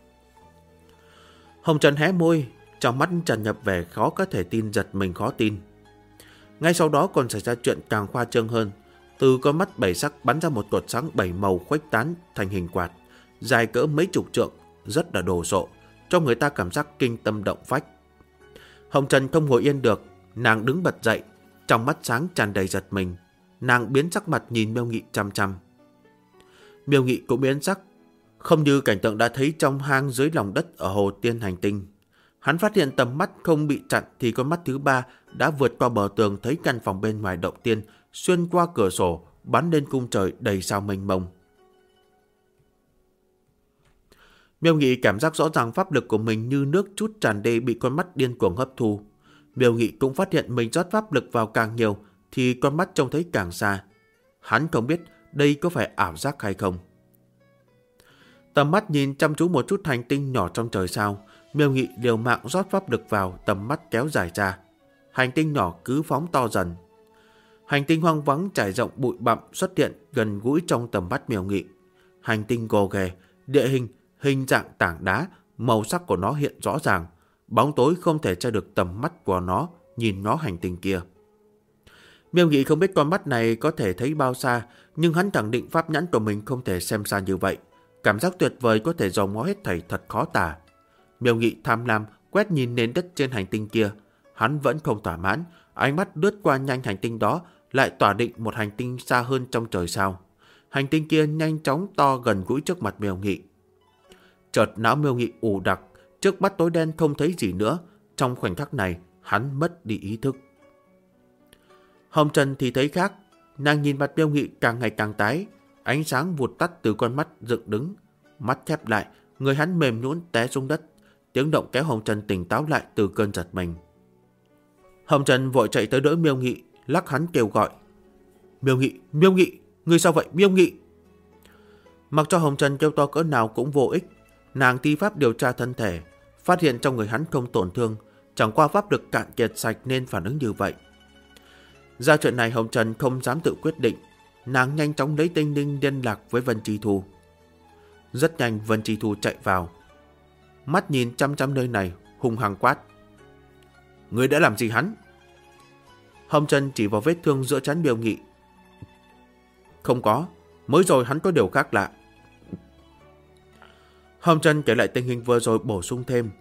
Hồng Trần hé môi, trong mắt tràn nhập vẻ khó có thể tin, giật mình khó tin. Ngay sau đó còn xảy ra chuyện càng khoa trương hơn. Từ con mắt bảy sắc bắn ra một cột sáng bảy màu khuếch tán thành hình quạt, dài cỡ mấy chục trượng, rất là đồ sộ, cho người ta cảm giác kinh tâm động phách. Hồng Trần không ngồi yên được, nàng đứng bật dậy, trong mắt sáng tràn đầy giật mình. Nàng biến sắc mặt nhìn Miêu Nghị chăm chăm. Miêu Nghị cũng biến sắc, không như cảnh tượng đã thấy trong hang dưới lòng đất ở hồ Tiên Hành Tinh. Hắn phát hiện tầm mắt không bị chặn thì con mắt thứ ba đã vượt qua bờ tường, thấy căn phòng bên ngoài động tiên, xuyên qua cửa sổ, bắn lên cung trời đầy sao mênh mông. Miêu Nghị cảm giác rõ ràng pháp lực của mình như nước trút tràn đê bị con mắt điên cuồng hấp thu. Miêu Nghị cũng phát hiện mình rót pháp lực vào càng nhiều thì con mắt trông thấy càng xa. Hắn không biết đây có phải ảo giác hay không. Tầm mắt nhìn chăm chú một chút hành tinh nhỏ trong trời sao, Miêu Nghị liều mạng rót pháp lực vào, tầm mắt kéo dài ra. Hành tinh nhỏ cứ phóng to dần. Hành tinh hoang vắng trải rộng bụi bặm xuất hiện gần gũi trong tầm mắt Miêu Nghị. Hành tinh gồ ghề, địa hình, hình dạng tảng đá, màu sắc của nó hiện rõ ràng. Bóng tối không thể che được tầm mắt của nó nhìn nó hành tinh kia. Miêu Nghị không biết con mắt này có thể thấy bao xa, nhưng hắn khẳng định pháp nhãn của mình không thể xem xa như vậy. Cảm giác tuyệt vời có thể dòm ngó hết thảy thật khó tả. Miêu Nghị tham lam quét nhìn nền đất trên hành tinh kia. Hắn vẫn không thỏa mãn, ánh mắt lướt qua nhanh hành tinh đó, lại tỏa định một hành tinh xa hơn trong trời sao. Hành tinh kia nhanh chóng to gần gũi trước mặt Miêu Nghị. Chợt não Miêu Nghị ù đặc, trước mắt tối đen không thấy gì nữa. Trong khoảnh khắc này, hắn mất đi ý thức. Hồng Trần thì thấy khác. Nàng nhìn mặt Miêu Nghị càng ngày càng tái, ánh sáng vụt tắt từ con mắt dựng đứng, mắt khép lại, người hắn mềm nhũn té xuống đất. Tiếng động kéo Hồng Trần tỉnh táo lại từ cơn giật mình. Hồng Trần vội chạy tới đỡ Miêu Nghị, lắc hắn kêu gọi: Miêu Nghị, ngươi sao vậy Miêu Nghị? Mặc cho Hồng Trần kêu to cỡ nào cũng vô ích. Nàng thi pháp điều tra thân thể, phát hiện trong người hắn không tổn thương, chẳng qua pháp lực cạn kiệt sạch nên phản ứng như vậy. Ra chuyện này Hồng Trần không dám tự quyết định, nàng nhanh chóng lấy tinh linh liên lạc với Vân Chi Thu. Rất nhanh Vân Chi Thu chạy vào, mắt nhìn chăm chăm nơi này, hung hăng quát: Ngươi đã làm gì hắn? Hồng Trần chỉ vào vết thương giữa trán Miêu Nghị: Không có, mới rồi hắn có điều khác lạ. Hồng Trần kể lại tình hình vừa rồi, bổ sung thêm: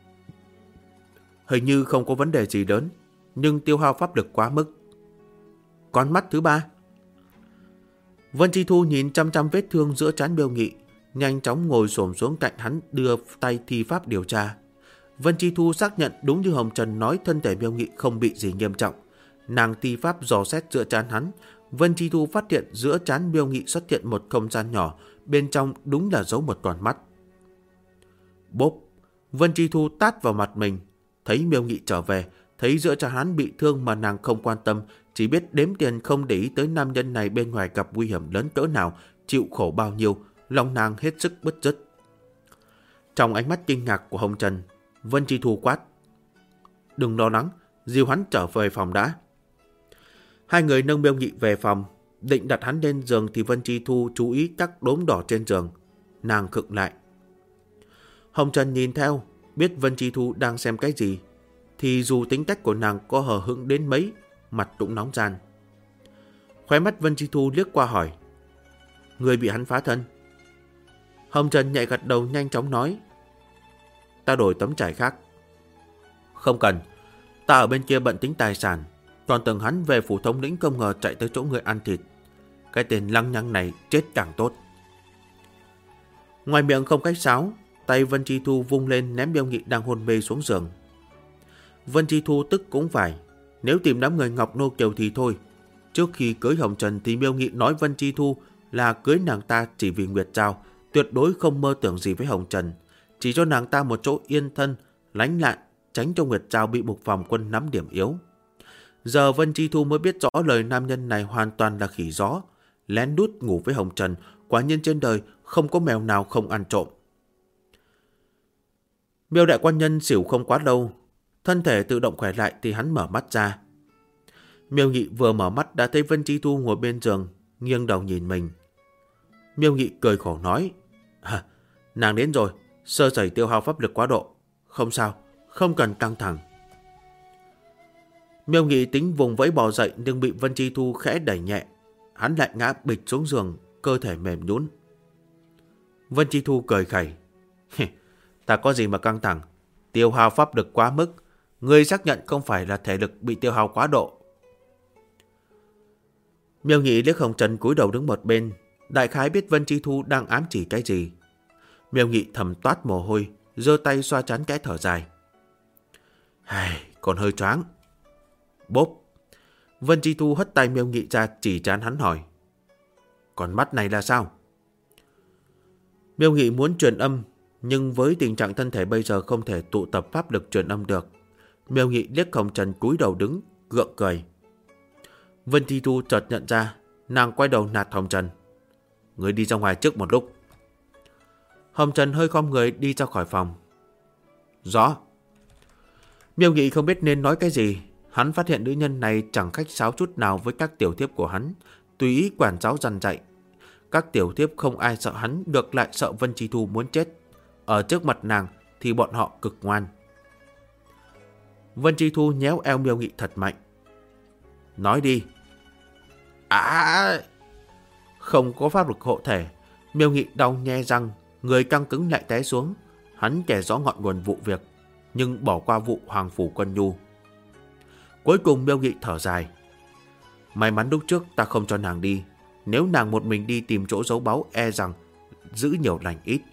Hình như không có vấn đề gì lớn, nhưng tiêu hao pháp lực quá mức. Con mắt thứ ba. Vân Chi Thu nhìn chăm chăm vết thương giữa trán Miêu Nghị, nhanh chóng ngồi xổm xuống cạnh hắn, đưa tay thi pháp điều tra. Vân Chi Thu xác nhận đúng như Hồng Trần nói, thân thể Miêu Nghị không bị gì nghiêm trọng. Nàng thi pháp dò xét giữa trán hắn. Vân Chi Thu phát hiện giữa trán Miêu Nghị xuất hiện một không gian nhỏ, bên trong đúng là giấu một con mắt. Bốp! Vân Chi Thu tát vào mặt mình. Thấy Miêu Nghị trở về, thấy giữa trán hắn bị thương mà nàng không quan tâm, chỉ biết đếm tiền không để ý tới nam nhân này bên ngoài gặp nguy hiểm lớn cỡ nào, chịu khổ bao nhiêu, lòng nàng hết sức bứt rứt. Trong ánh mắt kinh ngạc của Hồng Trần, Vân Chi Thu quát: Đừng lo lắng, dìu hắn trở về phòng đã. Hai người nâng Miêu Nghị về phòng, định đặt hắn lên giường thì Vân Chi Thu chú ý các đốm đỏ trên giường. Nàng khựng lại. Hồng Trần nhìn theo, biết Vân Chi Thu đang xem cái gì, thì dù tính cách của nàng có hờ hững đến mấy, mặt cũng nóng ran. Khóe mắt Vân Chi Thu liếc qua hỏi: Người bị hắn phá thân? Hồng Trần nhẹ gật đầu, nhanh chóng nói: Ta đổi tấm trải khác. Không cần, ta ở bên kia bận tính tài sản, còn tưởng hắn về phủ thống lĩnh không ngờ chạy tới chỗ người ăn thịt. Cái tên lăng nhăng này chết càng tốt. Ngoài miệng không cách sáo, tay Vân Chi Thu vung lên ném Miêu Nghị đang hôn mê xuống giường. Vân Chi Thu tức cũng phải, nếu tìm đám người Ngọc Nô Kiều thì thôi. Trước khi cưới Hồng Trần thì Miêu Nghị nói Vân Chi Thu là cưới nàng ta chỉ vì Nguyệt Giao, tuyệt đối không mơ tưởng gì với Hồng Trần, chỉ cho nàng ta một chỗ yên thân, lánh lạn, tránh cho Nguyệt Giao bị Mục Phòng Quân nắm điểm yếu. Giờ Vân Chi Thu mới biết rõ lời nam nhân này hoàn toàn là khỉ gió, lén đút ngủ với Hồng Trần, quả nhiên trên đời không có mèo nào không ăn trộm. Miêu đại quan nhân xỉu không quá lâu, thân thể tự động khỏe lại thì hắn mở mắt ra. Miêu Nghị vừa mở mắt đã thấy Vân Chi Thu ngồi bên giường, nghiêng đầu nhìn mình. Miêu Nghị cười khổ nói: Nàng đến rồi, sơ sẩy tiêu hao pháp lực quá độ. Không sao, không cần căng thẳng. Miêu Nghị tính vùng vẫy bò dậy nhưng bị Vân Chi Thu khẽ đẩy nhẹ. Hắn lại ngã bịch xuống giường, cơ thể mềm nhũn. Vân Chi Thu cười khẩy: Ta có gì mà căng thẳng, tiêu hao pháp lực quá mức. Ngươi xác nhận không phải là thể lực bị tiêu hao quá độ. Miêu Nghị liếc Hồng Trần cúi đầu đứng một bên, đại khái biết Vân Chi Thu đang ám chỉ cái gì. Miêu Nghị thầm toát mồ hôi, giơ tay xoa trán cái thở dài: Còn hơi choáng. Bốp! Vân Chi Thu hất tay Miêu Nghị ra, chỉ trán hắn hỏi: Còn mắt này là sao? Miêu Nghị muốn truyền âm, nhưng với tình trạng thân thể bây giờ không thể tụ tập pháp lực truyền âm được. Miêu Nghị liếc Hồng Trần cúi đầu đứng, gượng cười. Vân Chi Thu chợt nhận ra, nàng quay đầu nạt Hồng Trần: Người đi ra ngoài trước một lúc. Hồng Trần hơi khom người đi ra khỏi phòng. Rõ. Miêu Nghị không biết nên nói cái gì. Hắn phát hiện nữ nhân này chẳng khách sáo chút nào với các tiểu thiếp của hắn, tùy ý quản giáo dằn dạy. Các tiểu thiếp không ai sợ hắn, ngược lại sợ Vân Chi Thu muốn chết. Ở trước mặt nàng thì bọn họ cực ngoan. Vân Chi Thu nhéo eo Miêu Nghị thật mạnh. Nói đi. Không có pháp lực hộ thể. Miêu Nghị đau nhe răng, người căng cứng lại té xuống. Hắn kể rõ ngọn nguồn vụ việc, nhưng bỏ qua vụ Hoàng Phủ Quân Nhu. Cuối cùng Miêu Nghị thở dài: May mắn lúc trước ta không cho nàng đi. Nếu nàng một mình đi tìm chỗ giấu báu, e rằng giữ nhiều lành ít.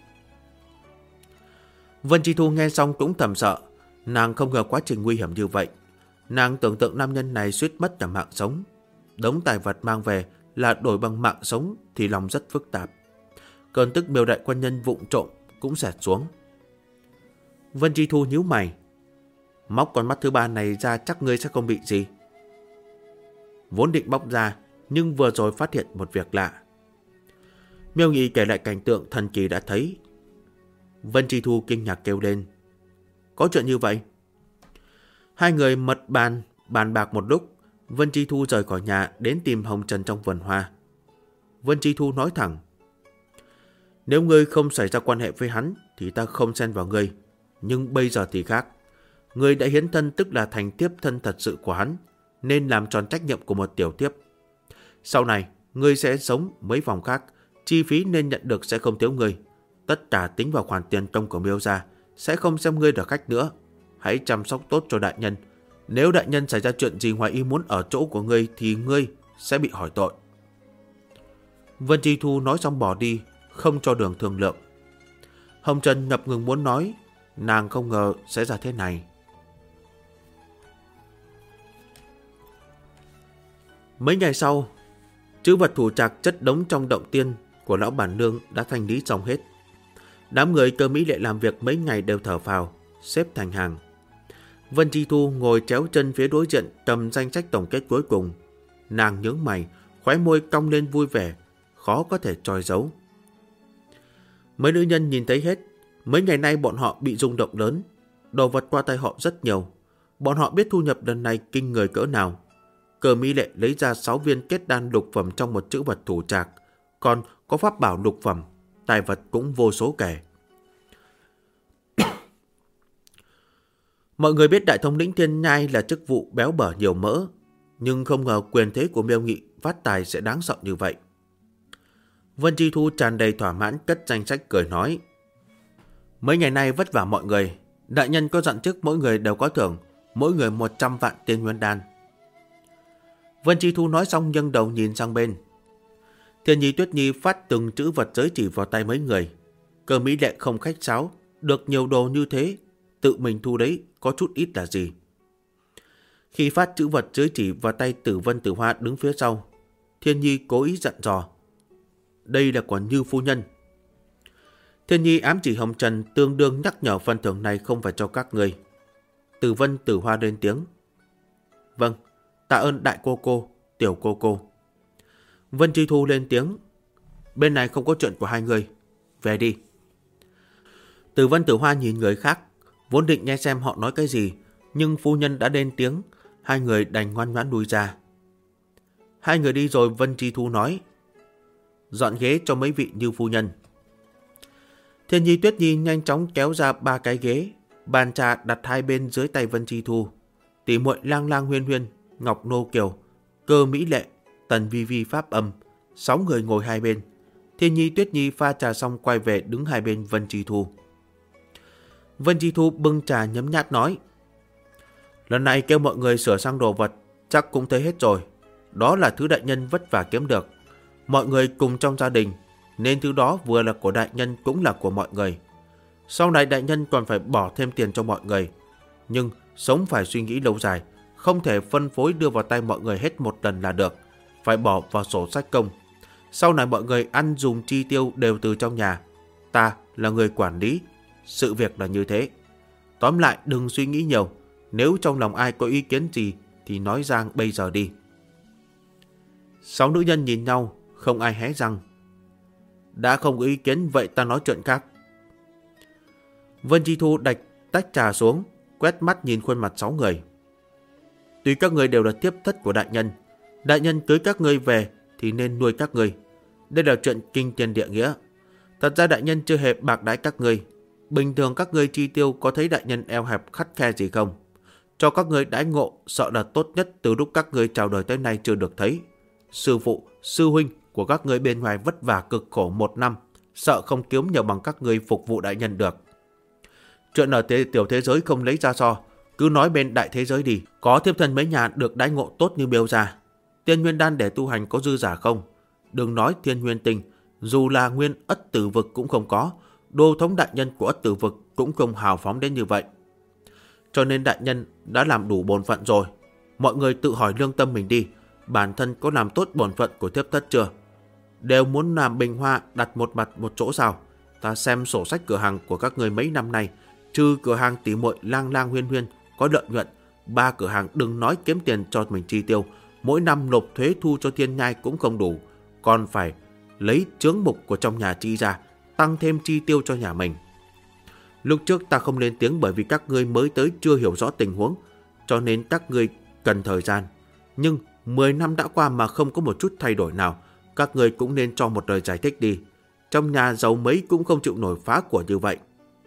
Vân Chi Thu nghe xong cũng thầm sợ. Nàng không ngờ quá trình nguy hiểm như vậy. Nàng tưởng tượng nam nhân này suýt mất cả mạng sống. Đống tài vật mang về là đổi bằng mạng sống thì lòng rất phức tạp. Cơn tức Miêu đại quân nhân vụng trộm cũng xẹt xuống. Vân Chi Thu nhíu mày. Móc con mắt thứ ba này ra chắc ngươi sẽ không bị gì. Vốn định bóc ra, nhưng vừa rồi phát hiện một việc lạ. Miêu Nghị kể lại cảnh tượng thần kỳ đã thấy. Vân Chi Thu kinh ngạc kêu lên. Có chuyện như vậy? Hai người mật bàn bạc một lúc. Vân Chi Thu rời khỏi nhà đến tìm Hồng Trần trong vườn hoa. Vân Chi Thu nói thẳng. Nếu ngươi không xảy ra quan hệ với hắn thì ta không xen vào ngươi. Nhưng bây giờ thì khác. Ngươi đã hiến thân tức là thành tiếp thân thật sự của hắn, nên làm tròn trách nhiệm của một tiểu tiếp. Sau này, ngươi sẽ sống mấy vòng khác, chi phí nên nhận được sẽ không thiếu ngươi. Tất cả tính vào khoản tiền công của Miêu gia, sẽ không xem ngươi là khách nữa. Hãy chăm sóc tốt cho đại nhân. Nếu đại nhân xảy ra chuyện gì ngoài ý muốn ở chỗ của ngươi thì ngươi sẽ bị hỏi tội. Vân Chi Thu nói xong bỏ đi, không cho đường thương lượng. Hồng Trần ngập ngừng muốn nói, nàng không ngờ sẽ ra thế này. Mấy ngày sau, trữ vật thủ trạc chất đống trong động tiên của lão bản nương đã thanh lý xong hết. Đám người Cơ Mỹ Lệ làm việc mấy ngày đều thở phào, xếp thành hàng. Vân Chi Thu ngồi chéo chân phía đối diện cầm danh sách tổng kết cuối cùng. Nàng nhướng mày, khóe môi cong lên vui vẻ, khó có thể choi giấu. Mấy nữ nhân nhìn thấy hết. Mấy ngày nay bọn họ bị rung động lớn. Đồ vật qua tay họ rất nhiều. Bọn họ biết thu nhập lần này kinh người cỡ nào. Cơ Mỹ Lệ lấy ra 6 viên kết đan lục phẩm trong một trữ vật thủ trạc. Còn có pháp bảo lục phẩm, tài vật cũng vô số kể. Mọi người biết đại thống lĩnh Thiên Nhai là chức vụ béo bở nhiều mỡ, nhưng không ngờ quyền thế của Miêu Nghị phát tài sẽ đáng sợ như vậy. Vân Chi Thu tràn đầy thỏa mãn cất danh sách cười nói. Mấy ngày nay vất vả mọi người, đại nhân có dặn trước mỗi người đều có thưởng, mỗi người 100 vạn tiên nguyên đan. Vân Chi Thu nói xong nghiêng đầu nhìn sang bên. Thiên Nhi Tuyết Nhi phát từng chữ vật giới chỉ vào tay mấy người. Cơ Mỹ Lệ không khách sáo, được nhiều đồ như thế, tự mình thu đấy có chút ít là gì. Khi phát chữ vật giới chỉ vào tay Tử Vân Tử Hoa đứng phía sau, Thiên Nhi cố ý dặn dò. Đây là của Như phu nhân. Thiên Nhi ám chỉ Hồng Trần tương đương nhắc nhở phần thưởng này không phải cho các người. Tử Vân Tử Hoa lên tiếng. Vâng, tạ ơn đại cô cô, tiểu cô cô. Vân Chi Thu lên tiếng. Bên này không có chuyện của hai người, về đi. Tử Vân Tử Hoa nhìn người khác, vốn định nghe xem họ nói cái gì, nhưng phu nhân đã lên tiếng, hai người đành ngoan ngoãn lui ra. Hai người đi rồi Vân Chi Thu nói. Dọn ghế cho mấy vị Như phu nhân. Thiên Nhi Tuyết Nhi nhanh chóng kéo ra 3 cái ghế, bàn trà đặt hai bên dưới tay Vân Chi Thu. Tỷ muội Lang Lang Huyên Huyên, Ngọc Nô Kiều, Cơ Mỹ Lệ, Tần Vi Vi Pháp Âm, 6 người ngồi hai bên. Thiên Nhi Tuyết Nhi pha trà xong quay về đứng hai bên Vân Chi Thu. Vân Chi Thu bưng trà nhấm nháp nói. Lần này kêu mọi người sửa sang đồ vật, chắc cũng thấy hết rồi. Đó là thứ đại nhân vất vả kiếm được. Mọi người cùng trong gia đình, nên thứ đó vừa là của đại nhân cũng là của mọi người. Sau này đại nhân còn phải bỏ thêm tiền cho mọi người. Nhưng sống phải suy nghĩ lâu dài, không thể phân phối đưa vào tay mọi người hết một lần là được. Phải bỏ vào sổ sách công. Sau này mọi người ăn dùng chi tiêu đều từ trong nhà. Ta là người quản lý. Sự việc là như thế. Tóm lại đừng suy nghĩ nhiều. Nếu trong lòng ai có ý kiến gì thì nói ra bây giờ đi. 6 nữ nhân nhìn nhau, không ai hé răng. Đã không có ý kiến vậy ta nói chuyện khác. Vân Chi Thu đạch tách trà xuống, quét mắt nhìn khuôn mặt 6 người. Tuy các người đều là tiếp thất của đại nhân cưới các ngươi về thì nên nuôi các ngươi. Đây là chuyện kinh thiên địa nghĩa. Thật ra đại nhân chưa hề bạc đãi các ngươi. Bình thường các ngươi chi tiêu có thấy đại nhân eo hẹp khắt khe gì không? Cho các ngươi đãi ngộ sợ là tốt nhất từ lúc các ngươi chào đời tới nay chưa được thấy. Sư phụ, sư huynh của các ngươi bên ngoài vất vả cực khổ 1 năm, sợ không kiếm nhiều bằng các ngươi phục vụ đại nhân được. Chuyện ở tiểu thế giới không lấy ra so, cứ nói bên đại thế giới đi. Có thiếp thân mấy nhà được đãi ngộ tốt như Miêu gia. Tiên nguyên đan để tu hành có dư giả không? Đừng nói thiên nguyên tinh, dù là nguyên ất tử vực cũng không có. Đô thống đại nhân của ất tử vực cũng không hào phóng đến như vậy. Cho nên đại nhân đã làm đủ bổn phận rồi, mọi người tự hỏi lương tâm mình đi, bản thân có làm tốt bổn phận của thiếp thất chưa? Đều muốn làm bình hoa đặt một mặt một chỗ sao? Ta xem sổ sách cửa hàng của các người mấy năm nay, trừ cửa hàng tỉ muội Lang Lang Huyên Huyên có lợi nhuận, 3 cửa hàng đừng nói kiếm tiền cho mình chi tiêu, mỗi năm nộp thuế thu cho Thiên Nhai cũng không đủ, còn phải lấy chướng mục của trong nhà chi ra, tăng thêm chi tiêu cho nhà mình. Lúc trước ta không lên tiếng bởi vì các ngươi mới tới chưa hiểu rõ tình huống, cho nên các ngươi cần thời gian. Nhưng 10 năm đã qua mà không có một chút thay đổi nào, các ngươi cũng nên cho một lời giải thích đi. Trong nhà giàu mấy cũng không chịu nổi phá của như vậy.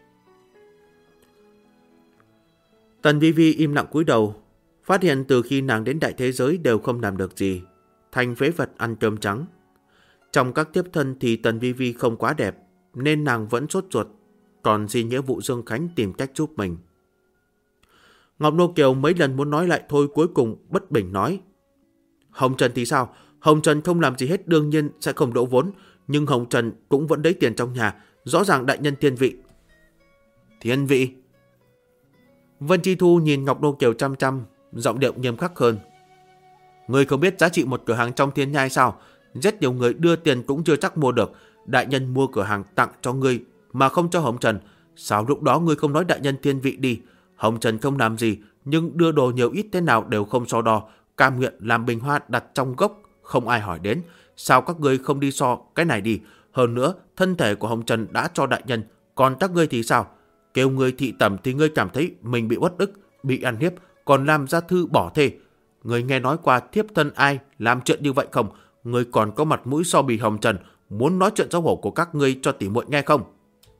Tần Vi Vi im lặng cúi đầu, phát hiện từ khi nàng đến đại thế giới đều không làm được gì, thành phế vật ăn cơm trắng. Trong các tiếp thân thì Tần Vi Vi không quá đẹp, nên nàng vẫn sốt ruột, còn gì nghĩa vụ Dương Khánh tìm cách giúp mình. Ngọc Nô Kiều mấy lần muốn nói lại thôi, cuối cùng bất bình nói: Hồng Trần thì sao? Hồng Trần không làm gì hết, đương nhiên sẽ không đỗ vốn, nhưng Hồng Trần cũng vẫn lấy tiền trong nhà, rõ ràng đại nhân thiên vị. Thiên vị? Vân Chi Thu nhìn Ngọc Nô Kiều chăm chăm, giọng điệu nghiêm khắc hơn. Ngươi không biết giá trị một cửa hàng trong Thiên Nhai sao? Rất nhiều người đưa tiền cũng chưa chắc mua được. Đại nhân mua cửa hàng tặng cho ngươi mà không cho Hồng Trần. Sao lúc đó ngươi không nói đại nhân thiên vị đi? Hồng Trần không làm gì, nhưng đưa đồ nhiều ít thế nào đều không so đo, cam nguyện làm bình hoa đặt trong gốc, không ai hỏi đến. Sao các ngươi không đi so cái này đi? Hơn nữa, thân thể của Hồng Trần đã cho đại nhân, còn các ngươi thì sao? Kêu ngươi thị tẩm thì ngươi cảm thấy mình bị uất ức, bị ăn hiếp, còn làm ra thư bỏ thê. Ngươi nghe nói qua thiếp thân ai làm chuyện như vậy không? Ngươi còn có mặt mũi so bì Hồng Trần, muốn nói chuyện xấu hổ của các ngươi cho tỉ muội nghe không?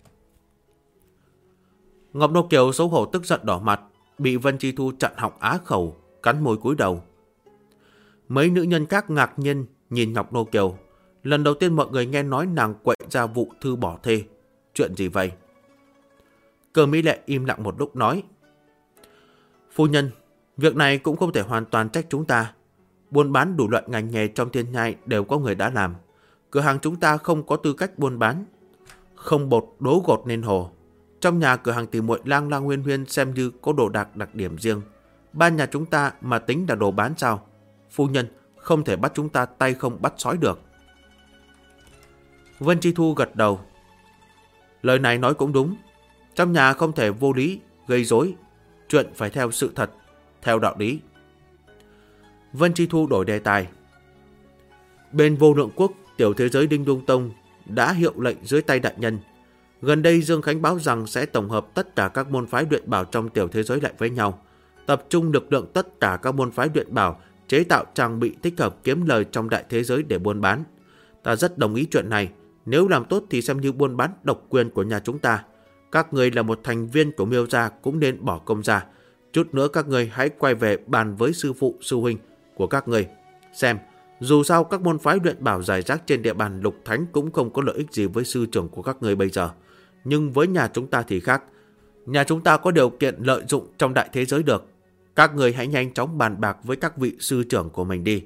Ngọc Nô Kiều xấu hổ tức giận đỏ mặt, bị Vân Chi Thu chặn họng á khẩu, cắn môi cúi đầu. Mấy nữ nhân khác ngạc nhiên nhìn Ngọc Nô Kiều. Lần đầu tiên mọi người nghe nói nàng quậy ra vụ thư bỏ thê. Chuyện gì vậy? Cơ Mỹ Lệ im lặng một lúc nói: Phu nhân, việc này cũng không thể hoàn toàn trách chúng ta. Buôn bán đủ loại ngành nghề trong Thiên Nhai đều có người đã làm. Cửa hàng chúng ta không có tư cách buôn bán, không bột đố gột nên hồ. Trong nhà cửa hàng tỉ muội Lang Lang Huyên Huyên xem như có đồ đặc điểm riêng. Ban nhà chúng ta mà tính là đồ bán sao? Phu nhân, không thể bắt chúng ta tay không bắt sói được. Vân Chi Thu gật đầu. Lời này nói cũng đúng. Trong nhà không thể vô lý, gây rối. Chuyện phải theo sự thật, theo đạo lý. Vân Chi Thu đổi đề tài. Bên Vô Lượng Quốc, tiểu thế giới Đinh Đung Tông đã hiệu lệnh dưới tay đại nhân. Gần đây Dương Khánh báo rằng sẽ tổng hợp tất cả các môn phái luyện bảo trong tiểu thế giới lại với nhau, tập trung lực lượng tất cả các môn phái luyện bảo, chế tạo trang bị thích hợp kiếm lời trong đại thế giới để buôn bán. Ta rất đồng ý chuyện này. Nếu làm tốt thì xem như buôn bán độc quyền của nhà chúng ta. Các người là một thành viên của Miêu gia cũng nên bỏ công ra. Chút nữa các người hãy quay về bàn với sư phụ, sư huynh của các người. Xem, dù sao các môn phái luyện bảo rải rác trên địa bàn Lục Thánh cũng không có lợi ích gì với sư trưởng của các người bây giờ. Nhưng với nhà chúng ta thì khác. Nhà chúng ta có điều kiện lợi dụng trong đại thế giới được. Các người hãy nhanh chóng bàn bạc với các vị sư trưởng của mình đi.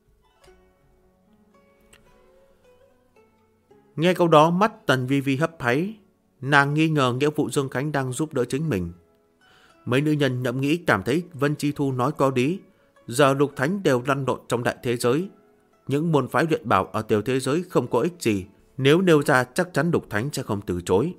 Nghe câu đó, mắt Tần Vi Vi hấp háy. Nàng nghi ngờ nghĩa vụ Dương Khánh đang giúp đỡ chính mình. Mấy nữ nhân ngẫm nghĩ cảm thấy Vân Chi Thu nói có lý. Giờ Lục Thánh đều lăn lộn trong đại thế giới. Những môn phái luyện bảo ở tiểu thế giới không có ích gì. Nếu nêu ra chắc chắn Lục Thánh sẽ không từ chối.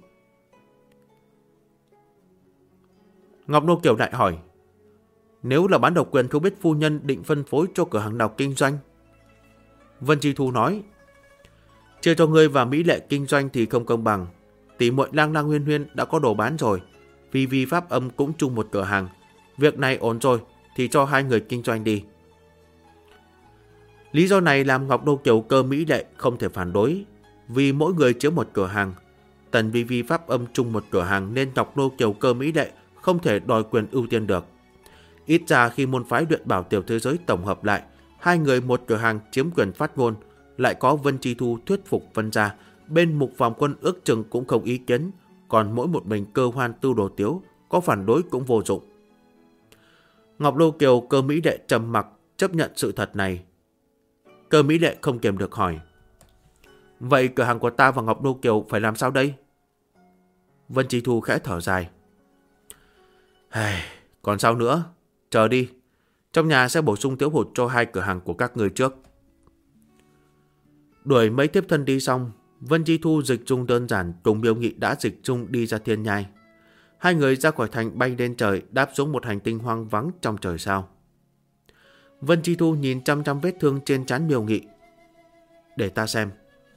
Ngọc Nô Kiều lại hỏi: Nếu là bán độc quyền, không biết phu nhân định phân phối cho cửa hàng nào kinh doanh? Vân Chi Thu nói: Chia cho ngươi và Mỹ Lệ kinh doanh thì không công bằng. Tỷ muội Lang Lang Huyên Huyên đã có đồ bán rồi, vì Vi Pháp Âm cũng chung một cửa hàng. Việc này ổn rồi thì cho hai người kinh doanh đi. Lý do này làm Ngọc Nô Kiều, Cơ Mỹ Lệ không thể phản đối. Vì mỗi người chiếm một cửa hàng, Tần Vi Pháp Âm chung một cửa hàng, nên Ngọc Nô Kiều, Cơ Mỹ Lệ không thể đòi quyền ưu tiên được. Ít ra khi môn phái luyện bảo tiểu thế giới tổng hợp lại, hai người một cửa hàng chiếm quyền phát ngôn, lại có Vân Chi Thu thuyết phục Vân gia, bên Mục Phàm Quân ước chừng cũng không ý kiến, còn mỗi một mình Cơ Hoan, Tư Đồ Tiếu có phản đối cũng vô dụng. Ngọc Nô Kiều, Cơ Mỹ Lệ trầm mặc chấp nhận sự thật này. Cơ Mỹ Lệ không kiềm được hỏi: Vậy cửa hàng của ta và Ngọc Nô Kiều phải làm sao đây? Vân Chi Thu khẽ thở dài: Còn sao nữa? Chờ đi. Trong nhà sẽ bổ sung thiếu hụt cho 2 cửa hàng của các người trước. Đuổi mấy tiếp thân đi xong, Vân Chi Thu dịch dung đơn giản cùng Miêu Nghị đã dịch dung đi ra thiên nhai. Hai người ra khỏi thành bay lên trời, đáp xuống một hành tinh hoang vắng trong trời sao. Vân Chi Thu nhìn chăm chăm vết thương trên trán Miêu Nghị. Để ta xem.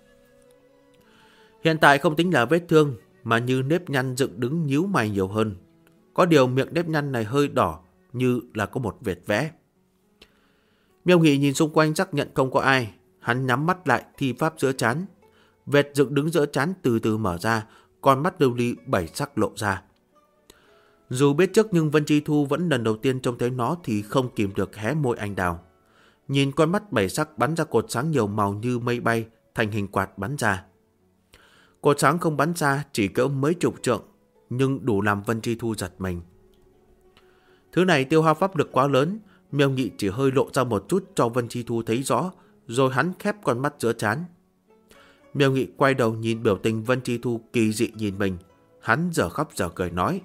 Hiện tại không tính là vết thương, mà như nếp nhăn dựng đứng nhíu mày nhiều hơn. Có điều miệng nếp nhăn này hơi đỏ, như là có một vệt vẽ. Miêu Nghị nhìn xung quanh xác nhận không có ai. Hắn nhắm mắt lại thi pháp giữa trán. Vệt dựng đứng giữa trán từ từ mở ra, con mắt lưu ly 7 sắc lộ ra. Dù biết trước nhưng Vân Chi Thu vẫn lần đầu tiên trông thấy nó thì không kìm được hé môi anh đào. Nhìn con mắt 7 sắc bắn ra cột sáng nhiều màu như mây bay, thành hình quạt bắn ra. Cột sáng không bắn ra, chỉ cỡ mấy chục trượng, nhưng đủ làm Vân Chi Thu giật mình. Thứ này tiêu hao pháp lực quá lớn, Miêu Nghị chỉ hơi lộ ra một chút cho Vân Chi Thu thấy rõ, rồi hắn khép con mắt giữa trán. Miêu Nghị quay đầu nhìn biểu tình Vân Chi Thu kỳ dị nhìn mình, hắn giờ khóc giờ cười nói: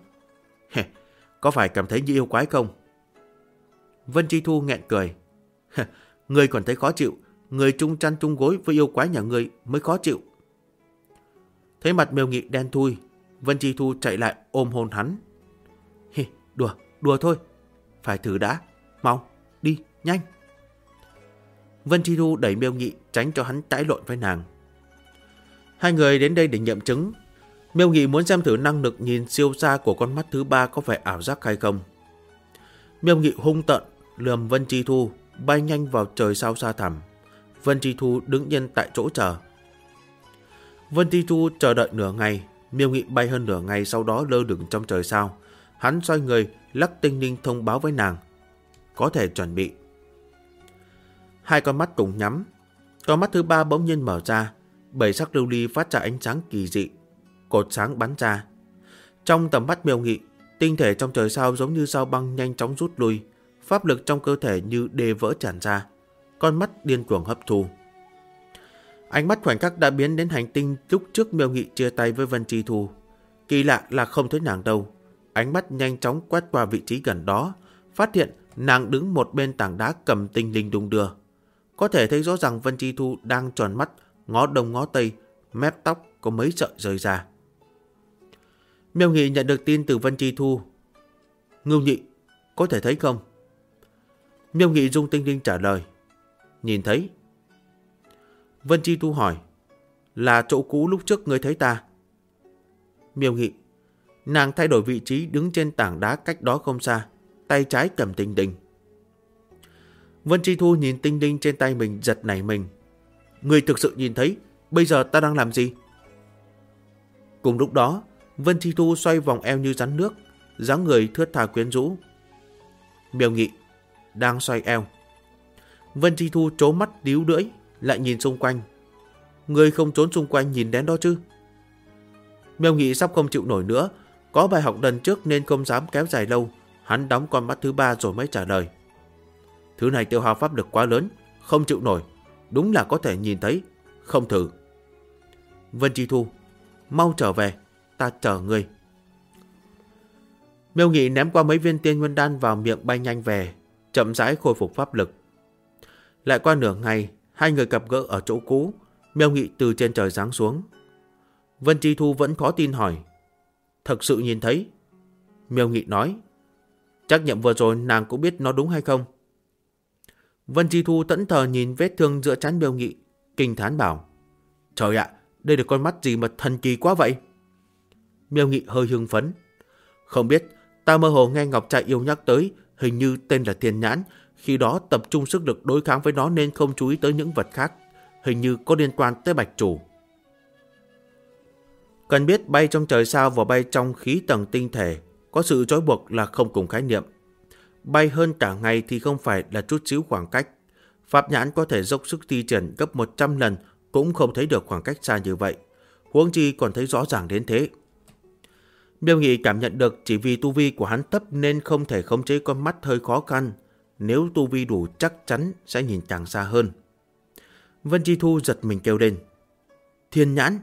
có phải cảm thấy như yêu quái không? Vân Chi Thu nghẹn cười: Ngươi còn thấy khó chịu, người chung chăn chung gối với yêu quái nhà ngươi mới khó chịu. Thấy mặt Miêu Nghị đen thui, Vân Chi Thu chạy lại ôm hôn hắn. Đùa thôi, phải thử đã, mau, đi, nhanh. Vân Chi Thu đẩy Miêu Nghị tránh cho hắn cãi lộn với nàng. Hai người đến đây để nghiệm chứng. Miêu Nghị muốn xem thử năng lực nhìn siêu xa của con mắt thứ 3 có phải ảo giác hay không. Miêu Nghị hung tợn lườm Vân Chi Thu, bay nhanh vào trời sao xa thẳm. Vân Chi Thu đứng yên tại chỗ chờ. Vân Chi Thu chờ đợi nửa ngày, Miêu Nghị bay hơn nửa ngày sau đó lơ lửng trong trời sao. Hắn xoay người lắc tinh linh thông báo với nàng: có thể chuẩn bị. Hai con mắt cùng nhắm. Con mắt thứ 3 bỗng nhiên mở ra, 7 sắc lưu ly phát ra ánh sáng kỳ dị. Cột sáng bắn ra. Trong tầm mắt Miêu Nghị, tinh thể trong trời sao giống như sao băng nhanh chóng rút lui. Pháp lực trong cơ thể như đê vỡ tràn ra. Con mắt điên cuồng hấp thu. Ánh mắt khoảnh khắc đã biến đến hành tinh lúc trước Miêu Nghị chia tay với Vân Chi Thu. Kỳ lạ là không thấy nàng đâu. Ánh mắt nhanh chóng quét qua vị trí gần đó, phát hiện nàng đứng một bên tảng đá cầm tinh linh đung đưa. Có thể thấy rõ ràng Vân Chi Thu đang tròn mắt, ngó đông ngó tây, mép tóc có mấy sợi rơi ra. Miêu Nghị nhận được tin từ Vân Chi Thu. Ngưu Nhị, có thể thấy không? Miêu Nghị dung tinh linh trả lời: nhìn thấy. Vân Chi Thu hỏi: là chỗ cũ lúc trước ngươi thấy ta? Miêu Nghị: nàng thay đổi vị trí đứng trên tảng đá cách đó không xa, tay trái cầm tinh linh. Vân Chi Thu nhìn tinh linh trên tay mình giật nảy mình. Ngươi thực sự nhìn thấy, bây giờ ta đang làm gì? Cùng lúc đó, Vân Chi Thu xoay vòng eo như rắn nước, dáng người thướt tha quyến rũ. Miêu Nghị: đang xoay eo. Vân Chi Thu trố mắt díu lưỡi, lại nhìn xung quanh. Ngươi không trốn xung quanh nhìn đến đó chứ? Miêu Nghị sắp không chịu nổi nữa, có bài học lần trước nên không dám kéo dài lâu. Hắn đóng con mắt thứ 3 rồi mới trả lời: thứ này tiêu hao pháp lực quá lớn, không chịu nổi. Đúng là có thể nhìn thấy, không thử. Vân Chi Thu: mau trở về, ta chờ ngươi. Miêu Nghị ném qua mấy viên tiên nguyên đan vào miệng bay nhanh về, chậm rãi khôi phục pháp lực. Lại qua nửa ngày, hai người gặp gỡ ở chỗ cũ. Miêu Nghị từ trên trời giáng xuống. Vân Chi Thu vẫn khó tin hỏi: thật sự nhìn thấy? Miêu Nghị nói: trắc nghiệm vừa rồi nàng cũng biết nó đúng hay không? Vân Chi Thu thẫn thờ nhìn vết thương giữa trán Miêu Nghị, kinh thán bảo: trời ạ, đây là con mắt gì mà thần kỳ quá vậy? Miêu Nghị hơi hưng phấn: không biết, ta mơ hồ nghe Ngọc Trai yêu nhắc tới, hình như tên là Thiên Nhãn. Khi đó tập trung sức lực đối kháng với nó nên không chú ý tới những vật khác. Hình như có liên quan tới Bạch Chủ. Cần biết bay trong trời sao và bay trong khí tầng tinh thể có sự trói buộc là không cùng khái niệm. Bay hơn cả ngày thì không phải là chút xíu khoảng cách. Pháp nhãn có thể dốc sức thi triển gấp 100 lần cũng không thấy được khoảng cách xa như vậy. Huống chi còn thấy rõ ràng đến thế. Miêu Nghị cảm nhận được chỉ vì tu vi của hắn thấp nên không thể khống chế con mắt hơi khó khăn. Nếu tu vi đủ chắc chắn sẽ nhìn càng xa hơn. Vân Chi Thu giật mình kêu lên: Thiên Nhãn!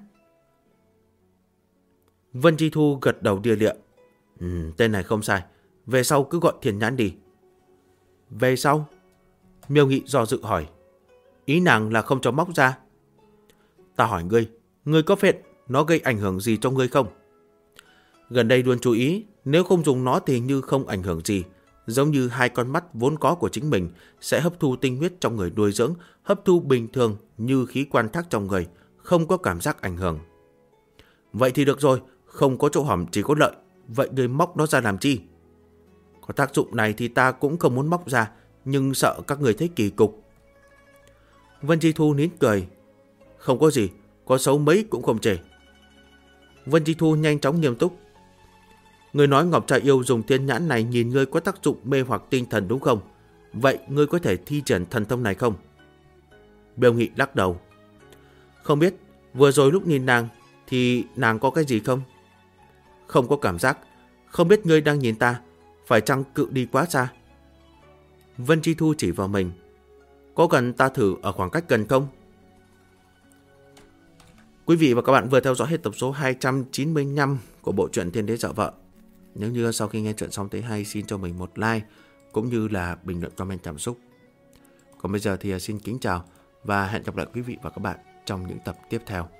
Vân Chi Thu gật đầu đia lịa: tên này không sai, về sau cứ gọi Thiên Nhãn đi. Về sau? Miêu Nghị do dự hỏi. Ý nàng là không cho móc ra. Ta hỏi ngươi có phát nó gây ảnh hưởng gì cho ngươi không? Gần đây luôn chú ý, nếu không dùng nó thì như không ảnh hưởng gì. Giống như hai con mắt vốn có của chính mình sẽ hấp thu tinh huyết trong người nuôi dưỡng, hấp thu bình thường như khí quan thác trong người, không có cảm giác ảnh hưởng. Vậy thì được rồi, không có chỗ hỏng chỉ có lợi. Vậy ngươi móc nó ra làm chi? Có tác dụng này thì ta cũng không muốn móc ra, nhưng sợ các người thấy kỳ cục. Vân Chi Thu nín cười. Không có gì, có xấu mấy cũng không chê. Vân Chi Thu nhanh chóng nghiêm túc. Ngươi nói Ngọc Trai Yêu dùng thiên nhãn này nhìn ngươi có tác dụng mê hoặc tinh thần đúng không? Vậy ngươi có thể thi triển thần thông này không? Miêu Nghị lắc đầu. Không biết, vừa rồi lúc nhìn nàng thì nàng có cái gì không? Không có cảm giác. Không biết ngươi đang nhìn ta, phải chăng cự đi quá xa? Vân Chi Thu chỉ vào mình. Có cần ta thử ở khoảng cách gần không? Quý vị và các bạn vừa theo dõi hết tập số 295 của bộ truyện Thiên Đế Dạo Vợ. Nếu như sau khi nghe chuyện xong thấy hay, xin cho mình một like cũng như là bình luận comment cảm xúc. Còn bây giờ thì xin kính chào và hẹn gặp lại quý vị và các bạn trong những tập tiếp theo.